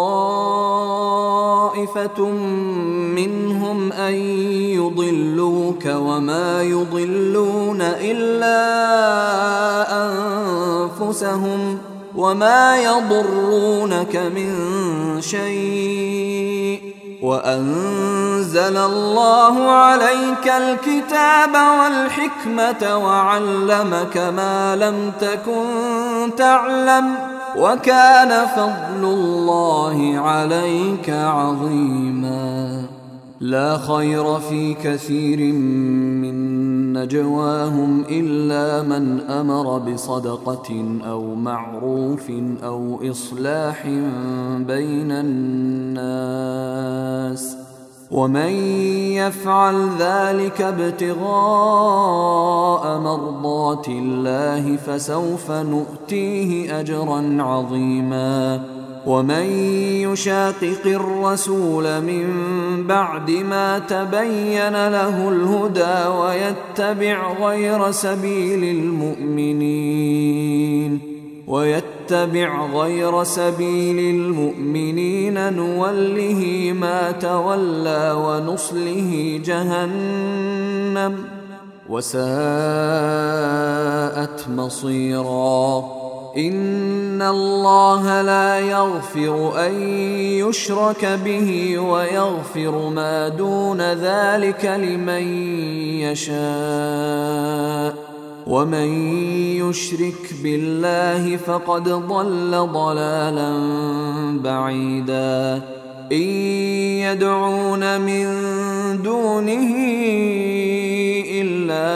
طائفة منهم أن يضلوك وما يضلون إلا أنفسهم وما يضرونك من شيء وأنزل الله عليك الكتاب والحكمة وعلمك ما لم تكن تعلم وكان فضل الله عليك عظيما. لا خير في كثير من نجواهم إلا من أمر بصدقة أو معروف أو إصلاح بين الناس ومن يفعل ذلك ابتغاء مرضات الله فسوف نؤتيه أجرا عظيما. ومن يشاقق الرسول من بعد ما تبين له الهدى ويتبع غير سبيل المؤمنين ويتبع غير سبيل المؤمنين نوله ما تولى ونصله جهنم وساءت مصيرا. إن الله لا يغفر أن يشرك به ويغفر ما دون ذلك لمن يشاء ومن يشرك بالله فقد ضل ضلالا بعيدا. إن يدعون من دونه إلا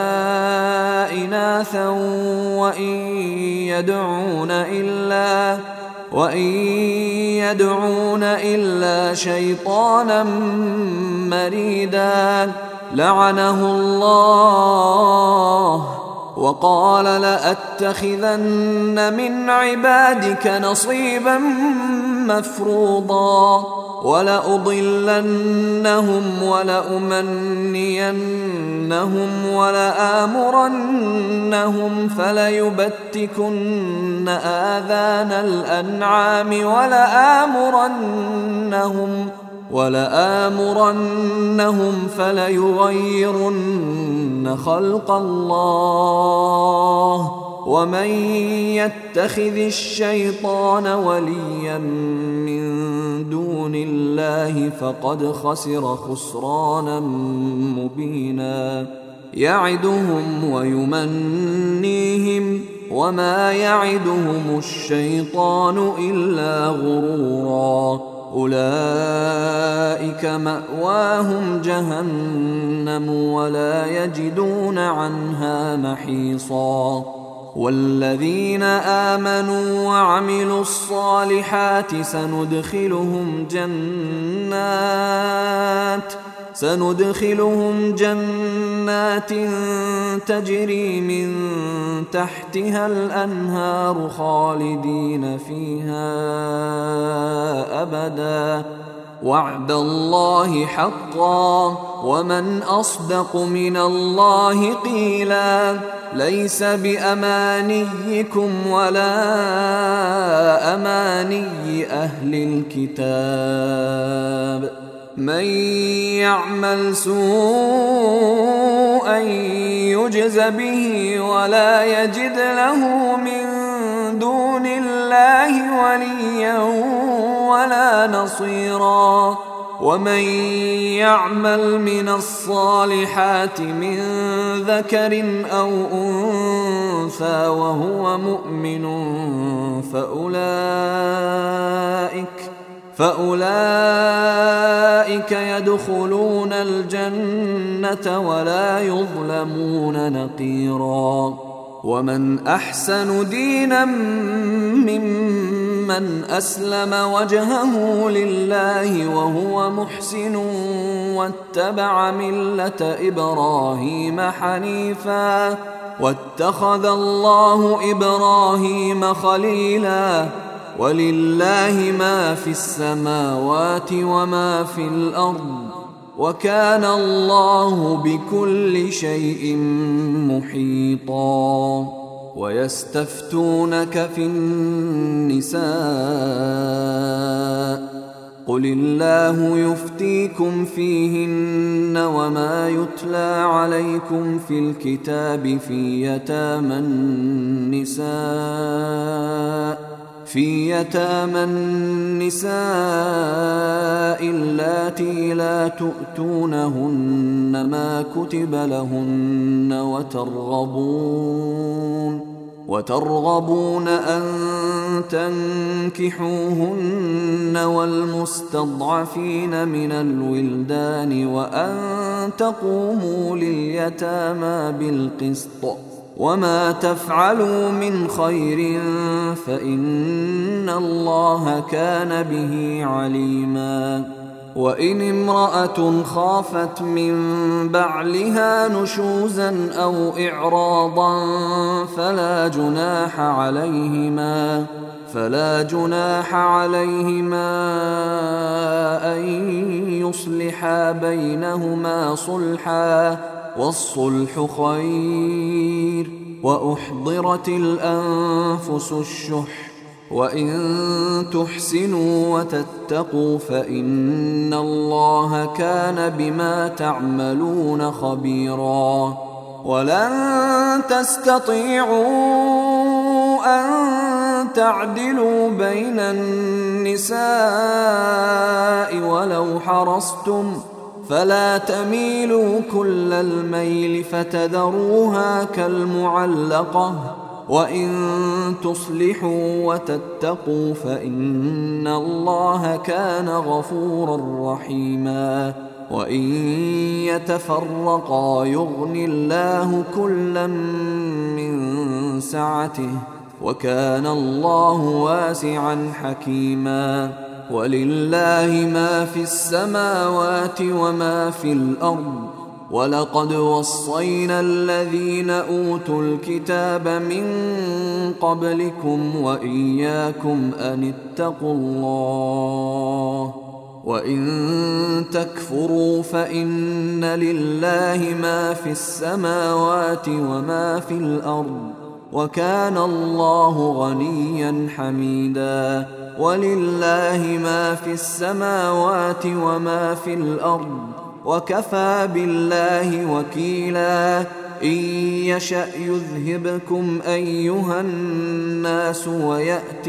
إناثا وإن يدعون إلا وإن يدعون إلا شيطانا مريدا لعنه الله وقال لأتخذن من عبادك نصيبا مفروضا ولأضلنهم ولأمنينهم ولآمرنهم فليبتكن آذان الأنعام ولآمرنهم ولآمرنهم فليغيرن خلق الله ومن يتخذ الشيطان وليا من دون الله فقد خسر خسرانا مبينا. يعدهم ويمنيهم وما يعدهم الشيطان إلا غرورا. أولئك مأواهم جهنم ولا يجدون عنها محيصا. والذين آمنوا وعملوا الصالحات سندخلهم جنات سندخلهم جنات تجري من تحتها الأنهار خالدين فيها أبدا وعد الله حقا ومن أصدق من الله قيلا. ليس بأمانيكم ولا أماني أهل الكتاب من يعمل سوءا يجز به ولا يجد له من دون الله وليا ولا نصيرا. ومن يعمل من الصالحات من ذكر أو أنثى وهو مؤمن فأولئك فأولئك يدخلون الجنة ولا يظلمون نقيرا. ومن أحسن دينا ممن من أسلم وجهه لله وهو محسن واتبع ملة إبراهيم حنيفا واتخذ الله إبراهيم خليلا ولله ما في السماوات وما في الأرض وكان الله بكل شيء محيطا. ويستفتونك في النساء قل الله يفتيكم فيهن وما يتلى عليكم في الكتاب في يتامى النساء في يتامى النساء اللاتي لا تؤتونهن ما كتب لهن وترغبون وترغبون أن تنكحوهن والمستضعفين من الولدان وأن تقوموا لليتامى بالقسط وما تفعلوا من خير فإن الله كان به عليما. وإن امرأة خافت من بعلها نشوزا أو إعراضا فلا جناح عليهما فلا جناح عليهما أن يصلحا بينهما صلحا والصلح خير وأحضرت الأنفس الشح وإن تحسنوا وتتقوا فإن الله كان بما تعملون خبيرا. ولن تستطيعوا أن تعدلوا بين النساء ولو حرصتم فلا تميلوا كل الميل فتذروها كالمعلقة وإن تصلحوا وتتقوا فإن الله كان غفورا رحيما. وإن يتفرقا يغن الله كلا من سعته وكان الله واسعا حكيما. ولله ما في السماوات وما في الأرض ولقد وصينا الذين أوتوا الكتاب من قبلكم وإياكم أن اتقوا الله وإن تكفروا فإن لله ما في السماوات وما في الأرض وكان الله غنيا حميدا. ولله ما في السماوات وما في الأرض وكفى بالله وكيلا. إن يشأ يذهبكم أيها الناس ويأت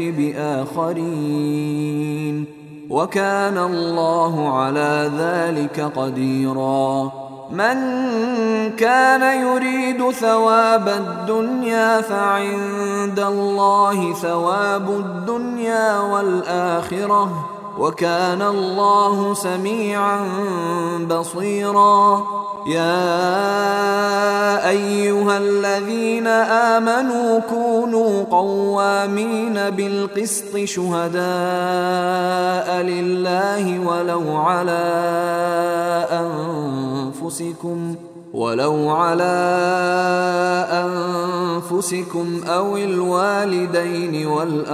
بآخرين وكان الله على ذلك قديرا. من كان يريد ثواب الدنيا فعند الله ثواب الدنيا والآخرة وكان الله سميعا بصيرا. يا أيها الذين آمنوا كونوا قوامين بالقسط شهداء لله ولو على أنفسكم ولو على أنفسكم أو الوالدين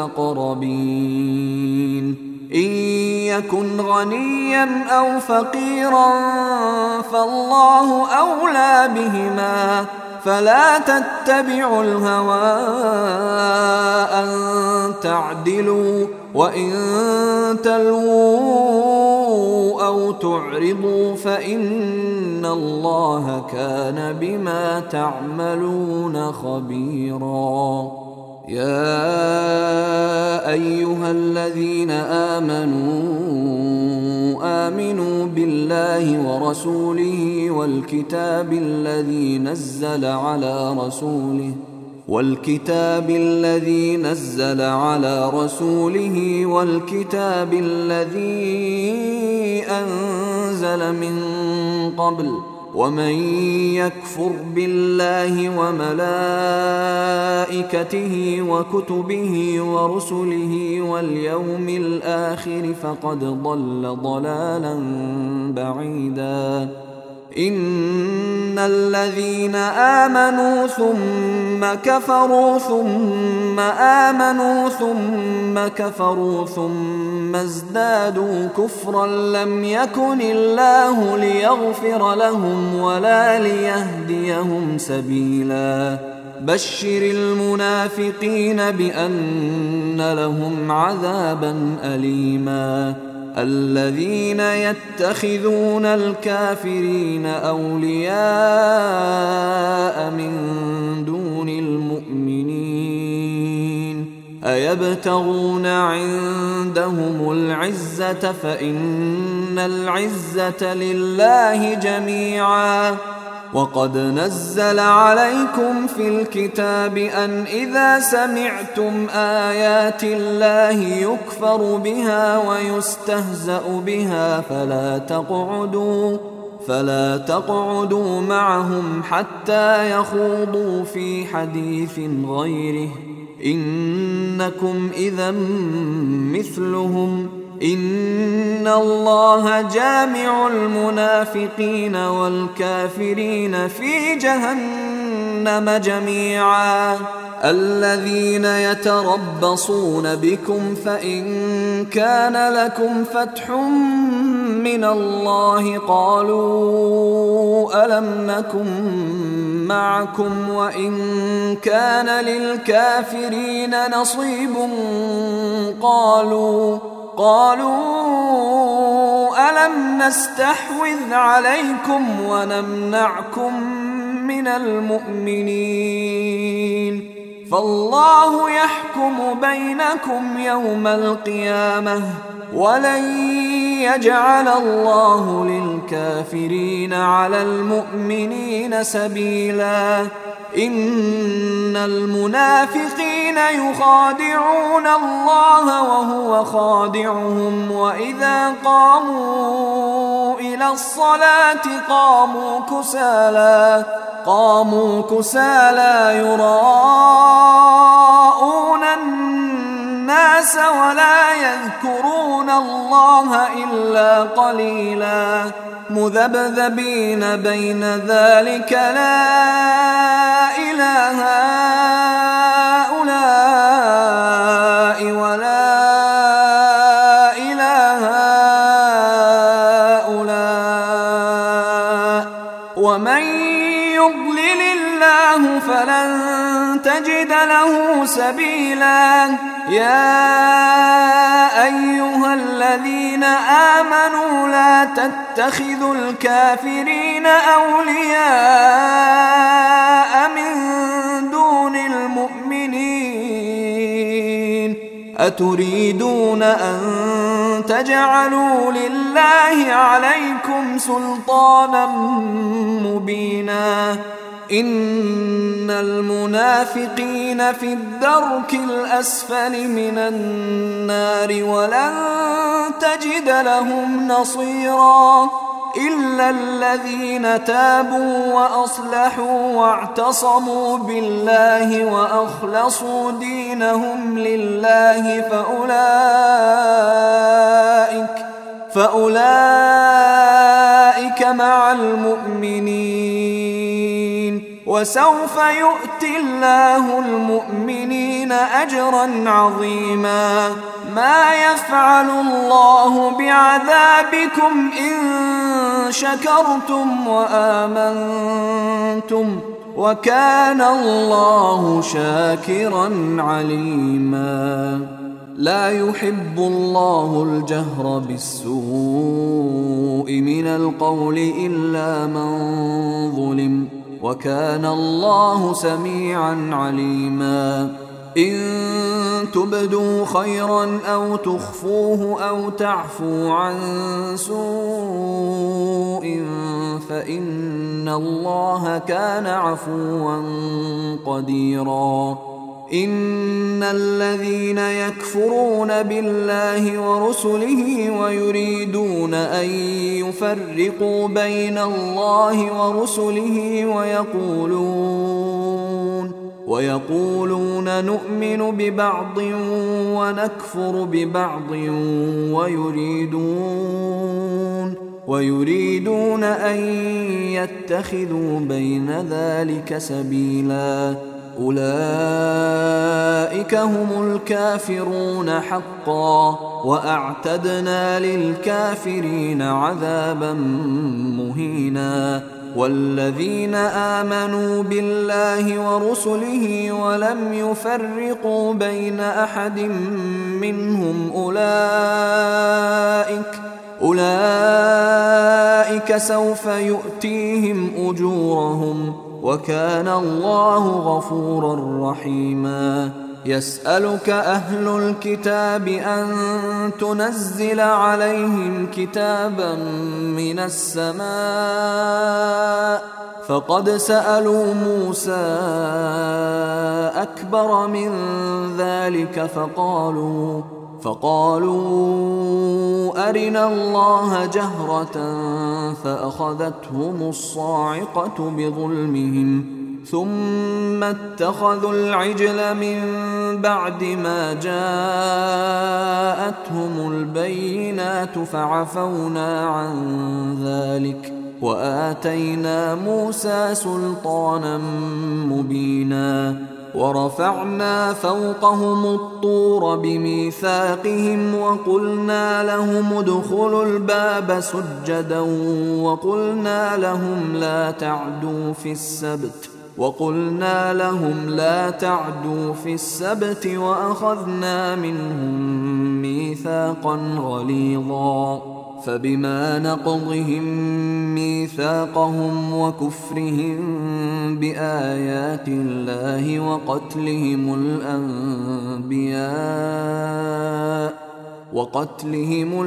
والأقربين إن يكن غنيا أو فقيرا فالله أولى بهما فلا تتبعوا الهوى أن تعدلوا وإن تلووا أو تعرضوا فإن الله كان بما تعملون خبيرا. يا أيها الذين آمنوا آمنوا بالله ورسوله والكتاب الذي نزل على رسوله والكتاب الذي نزل على رسوله والكتاب الذي أنزل من قبل ومن يكفر بالله وملائكته وكتبه ورسله واليوم الآخر فقد ضل ضلالا بعيدا. إن الذين آمنوا ثم كفروا ثم آمنوا ثم كفروا ثم ازدادوا كفرا لم يكن الله ليغفر لهم ولا ليهديهم سبيلا. بشر المنافقين بأن لهم عذابا أليما. الذين يتخذون الكافرين أولياء من دون المؤمنين أيبتغون عندهم العزة فإن العزة لله جميعا. وقد نزل عليكم في الكتاب أن إذا سمعتم آيات الله يكفر بها ويستهزأ بها فلا تقعدوا فلا تقعدوا معهم حتى يخوضوا في حديث غيره إنكم إذا مثلهم. إن الله جامع المنافقين والكافرين في جهنم جميعا. الذين يتربصون بكم فإن كان لكم فتح من الله قالوا ألم نكن معكم وإن كان للكافرين نصيب قالوا قالوا ألم نستحوذ عليكم ونمنعكم من المؤمنين فالله يحكم بينكم يوم القيامة ولن يجعل الله للكافرين على المؤمنين سبيلا. إن المنافقين يخادعون الله وهو خادعهم وإذا قاموا إلى الصلاة قاموا كسالى قاموا كسالى يراءون الناس ولا يذكرون الله إلا قليلا. مذبذبين بين ذلك لا إله هؤلاء ولا إله هؤلاء ومن يضلل الله فلن تجد له سبيلا. يا أيها الذين آمنوا لا تتخذوا الكافرين أولياء من دون المؤمنين أتريدون أن تجعلوا لله عليكم سلطانا مبينا. إن المنافقين في الدرك الأسفل من النار ولن تجد لهم نصيرا إلا الذين تابوا وأصلحوا واعتصموا بالله وأخلصوا دينهم لله فأولئك فأولئك مع المؤمنين وسوف يؤتي الله المؤمنين أجرا عظيما. ما يفعل الله بعذابكم إن شكرتم وآمنتم وكان الله شاكرا عليما. لا يحب الله الجهر بالسوء من القول إلا من ظلم وكان الله سميعا عليما. إن تبدوا خيرا أو تخفوه أو تعفوا عن سوء فإن الله كان عفوا قديرا. إن الذين يكفرون بالله ورسله ويريدون أن يفرقوا بين الله ورسله ويقولون ويقولون نؤمن ببعض ونكفر ببعض ويريدون ويريدون أن يتخذوا بين ذلك سبيلا أولئك هم الكافرون حقا وأعتدنا للكافرين عذابا مهينا والذين آمنوا بالله ورسله ولم يفرقوا بين أحد منهم أولئك أولئك سوف يؤتيهم أجورهم وكان الله غفورا رحيما يسألك أهل الكتاب أن تنزل عليهم كتابا من السماء فقد سألوا موسى أكبر من ذلك فقالوا فقالوا أرنا الله جهرة فأخذتهم الصاعقة بظلمهم ثم اتخذوا العجل من بعد ما جاءتهم البينات فعفونا عن ذلك وآتينا موسى سلطانا مبينا ورفعنا فوقهم الطور بميثاقهم وقلنا لهم ادخلوا الباب سجدا وقلنا لهم لا تعدوا في السبت وقلنا لهم لا تعدوا في السبت وأخذنا منهم ميثاقا غليظا فبما نقضهم ميثاقهم وكفرهم بآيات الله وقتلهم الأنبياء وقتلهم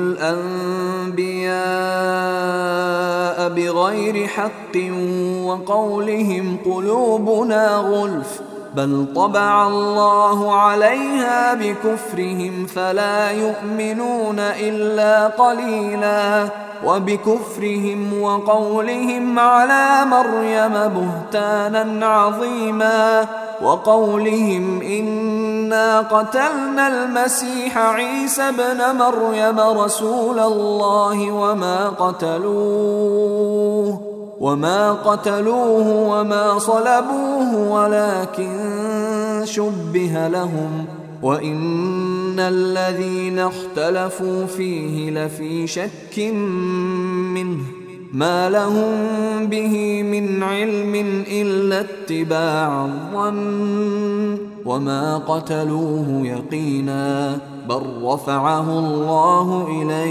الأنبياء بغير حق وقولهم قلوبنا غلف بل طبع الله عليها بكفرهم فلا يؤمنون إلا قليلا وبكفرهم وقولهم على مريم بهتانا عظيما وقولهم إنا قتلنا المسيح عيسى ابن مريم رسول الله وما قتلوه وما قتلوه وما صلبوه ولكن شبه لهم وإن الذين اختلفوا فيه لفي شك منه ما لهم به من علم إلا اتباع الظن وما قتلوه يقينا بل رفعه الله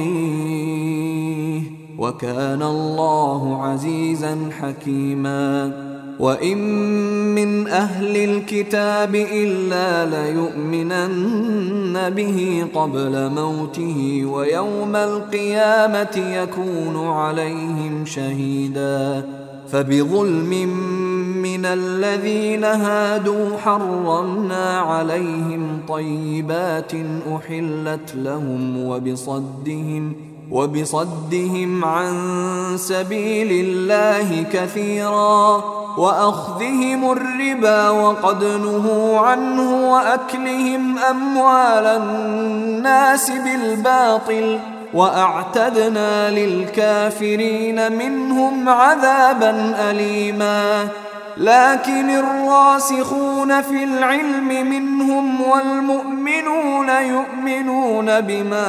إليه وكان الله عزيزا حكيما وإن من أهل الكتاب إلا ليؤمنن به قبل موته ويوم القيامة يكون عليهم شهيدا فبظلم من الذين هادوا حرمنا عليهم طيبات أحلت لهم وبصدهم وبصدهم عن سبيل الله كثيرا وأخذهم الربا وقد نهوا عنه وأكلهم أموال الناس بالباطل وأعتدنا للكافرين منهم عذابا أليما لكن الراسخون في العلم منهم والمؤمنون يؤمنون بما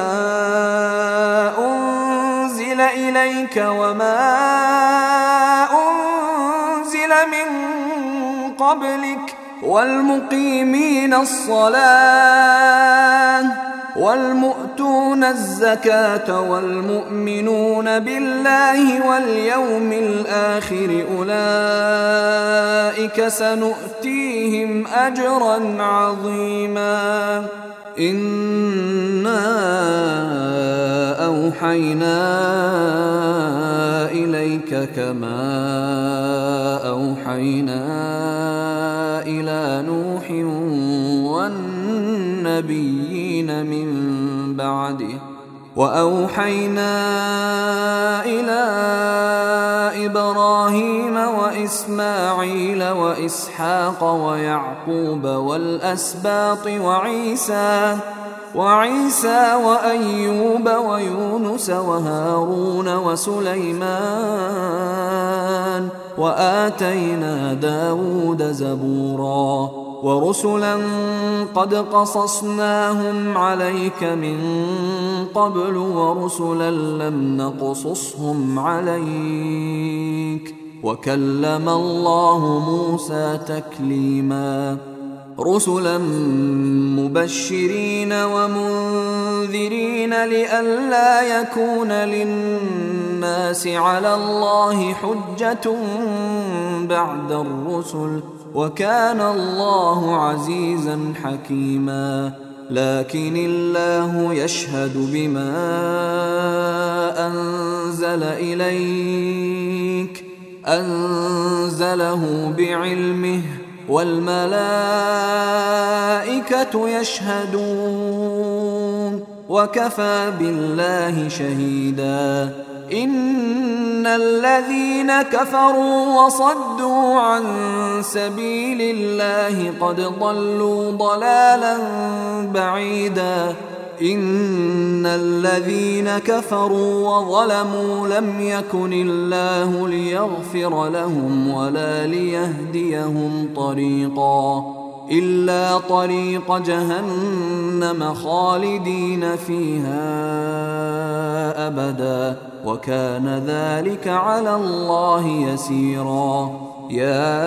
أنزل إليك وما أنزل من قبلك والمقيمين الصلاة والمؤتون الزكاة والمؤمنون بالله واليوم الآخر أولئك سنؤتيهم أجرا عظيما إنا أوحينا إليك كما أوحينا إلى نوح النبيين من بعده. وأوحينا إلى إبراهيم وإسماعيل وإسحاق ويعقوب والأسباط وعيسى وعيسى وأيوب ويونس وهارون وسليمان وآتينا داود زبورا ورسلا قد قصصناهم عليك من قبل ورسلا لم نقصصهم عليك وكلم الله موسى تكليما رسلا مبشرين ومنذرين لئلا يكون للناس على الله حجة بعد الرسل وكان الله عزيزا حكيما. لكن الله يشهد بما أنزل إليك أنزله بعلمه والملائكة يشهدون وكفى بالله شهيدا. إن الذين كفروا وصدوا عن سبيل الله قد ضلوا ضلالا بعيدا. إن الذين كفروا وظلموا لم يكن الله ليغفر لهم ولا ليهديهم طريقا إلا طريق جهنم خالدين فيها أبدا وكان ذلك على الله يسيرا. يا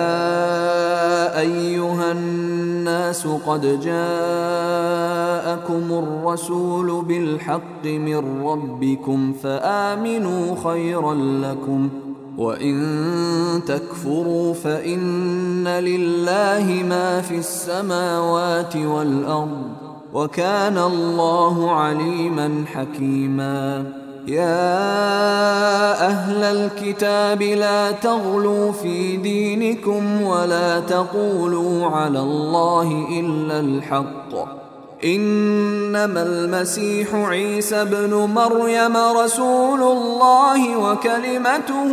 أيها الناس قد جاءكم الرسول بالحق من ربكم فآمنوا خيرا لكم وإن تكفروا فإن لله ما في السماوات والأرض وكان الله عليما حكيما. يا أهل الكتاب لا تغلوا في دينكم ولا تقولوا على الله إلا الحق إنما المسيح عيسى ابن مريم رسول الله وكلمته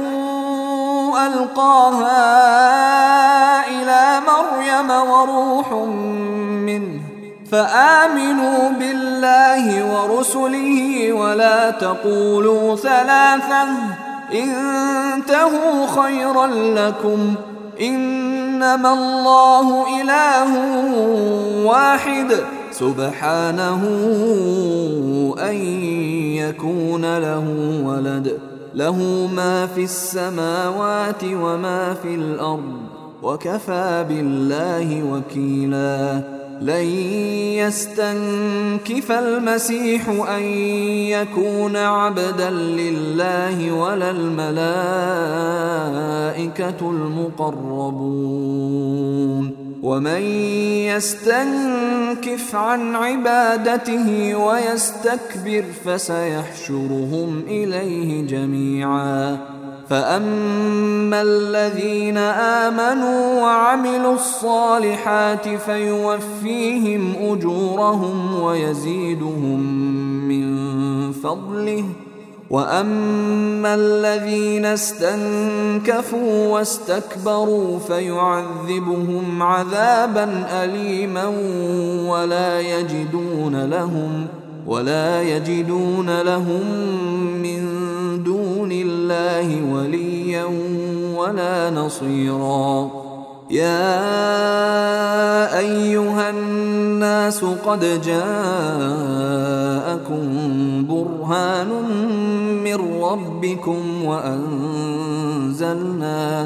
ألقاها إلى مريم وروح منه فآمنوا بالله ورسله ولا تقولوا ثلاثة انتهوا خيرا لكم إنما الله إله واحد سبحانه أن يكون له ولد له ما في السماوات وما في الأرض وكفى بالله وكيلا. لن يستنكف المسيح أن يكون عبدا لله ولا الملائكة المقربون ومن يستنكف عن عبادته ويستكبر فسيحشرهم إليه جميعا. فأما الذين آمنوا وعملوا الصالحات فيوفيهم أجورهم ويزيدهم من فضله وأما الذين استنكفوا واستكبروا فيعذبهم عذابا أليما ولا يجدون لهم ولا يجدون لهم من دون الله وليا ولا نصيرا. يا أيها الناس قد جاءكم برهان من ربكم وأنزلنا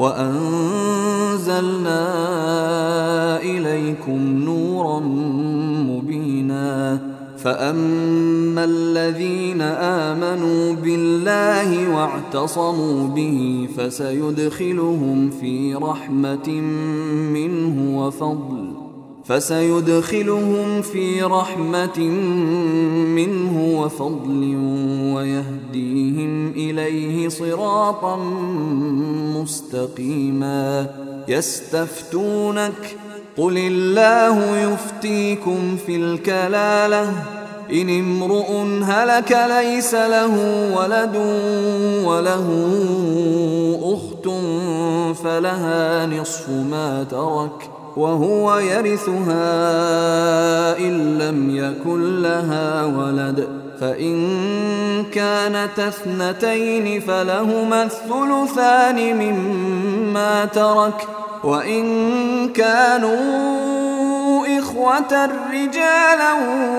وأنزلنا إليكم نورا مبينا. فأما الذين آمنوا بالله واعتصموا به فسيدخلهم في رحمة منه وفضل فسيدخلهم في رحمة منه وفضل ويهديهم إليه صراطا مستقيما. يستفتونك قل الله يفتيكم في الكلالة إن امرؤ هلك ليس له ولد وله أخت فلها نصف ما ترك وهو يرثها إن لم يكن لها ولد فإن كانت اثنتين فلهما الثلثان مما ترك وإن كانوا إخوة رجالا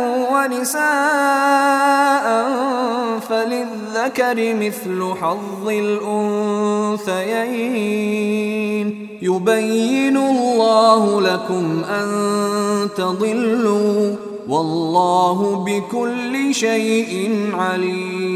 ونساء فللذكر مثل حظ الأنثيين يبين الله لكم أن تضلوا والله بكل شيء عليم.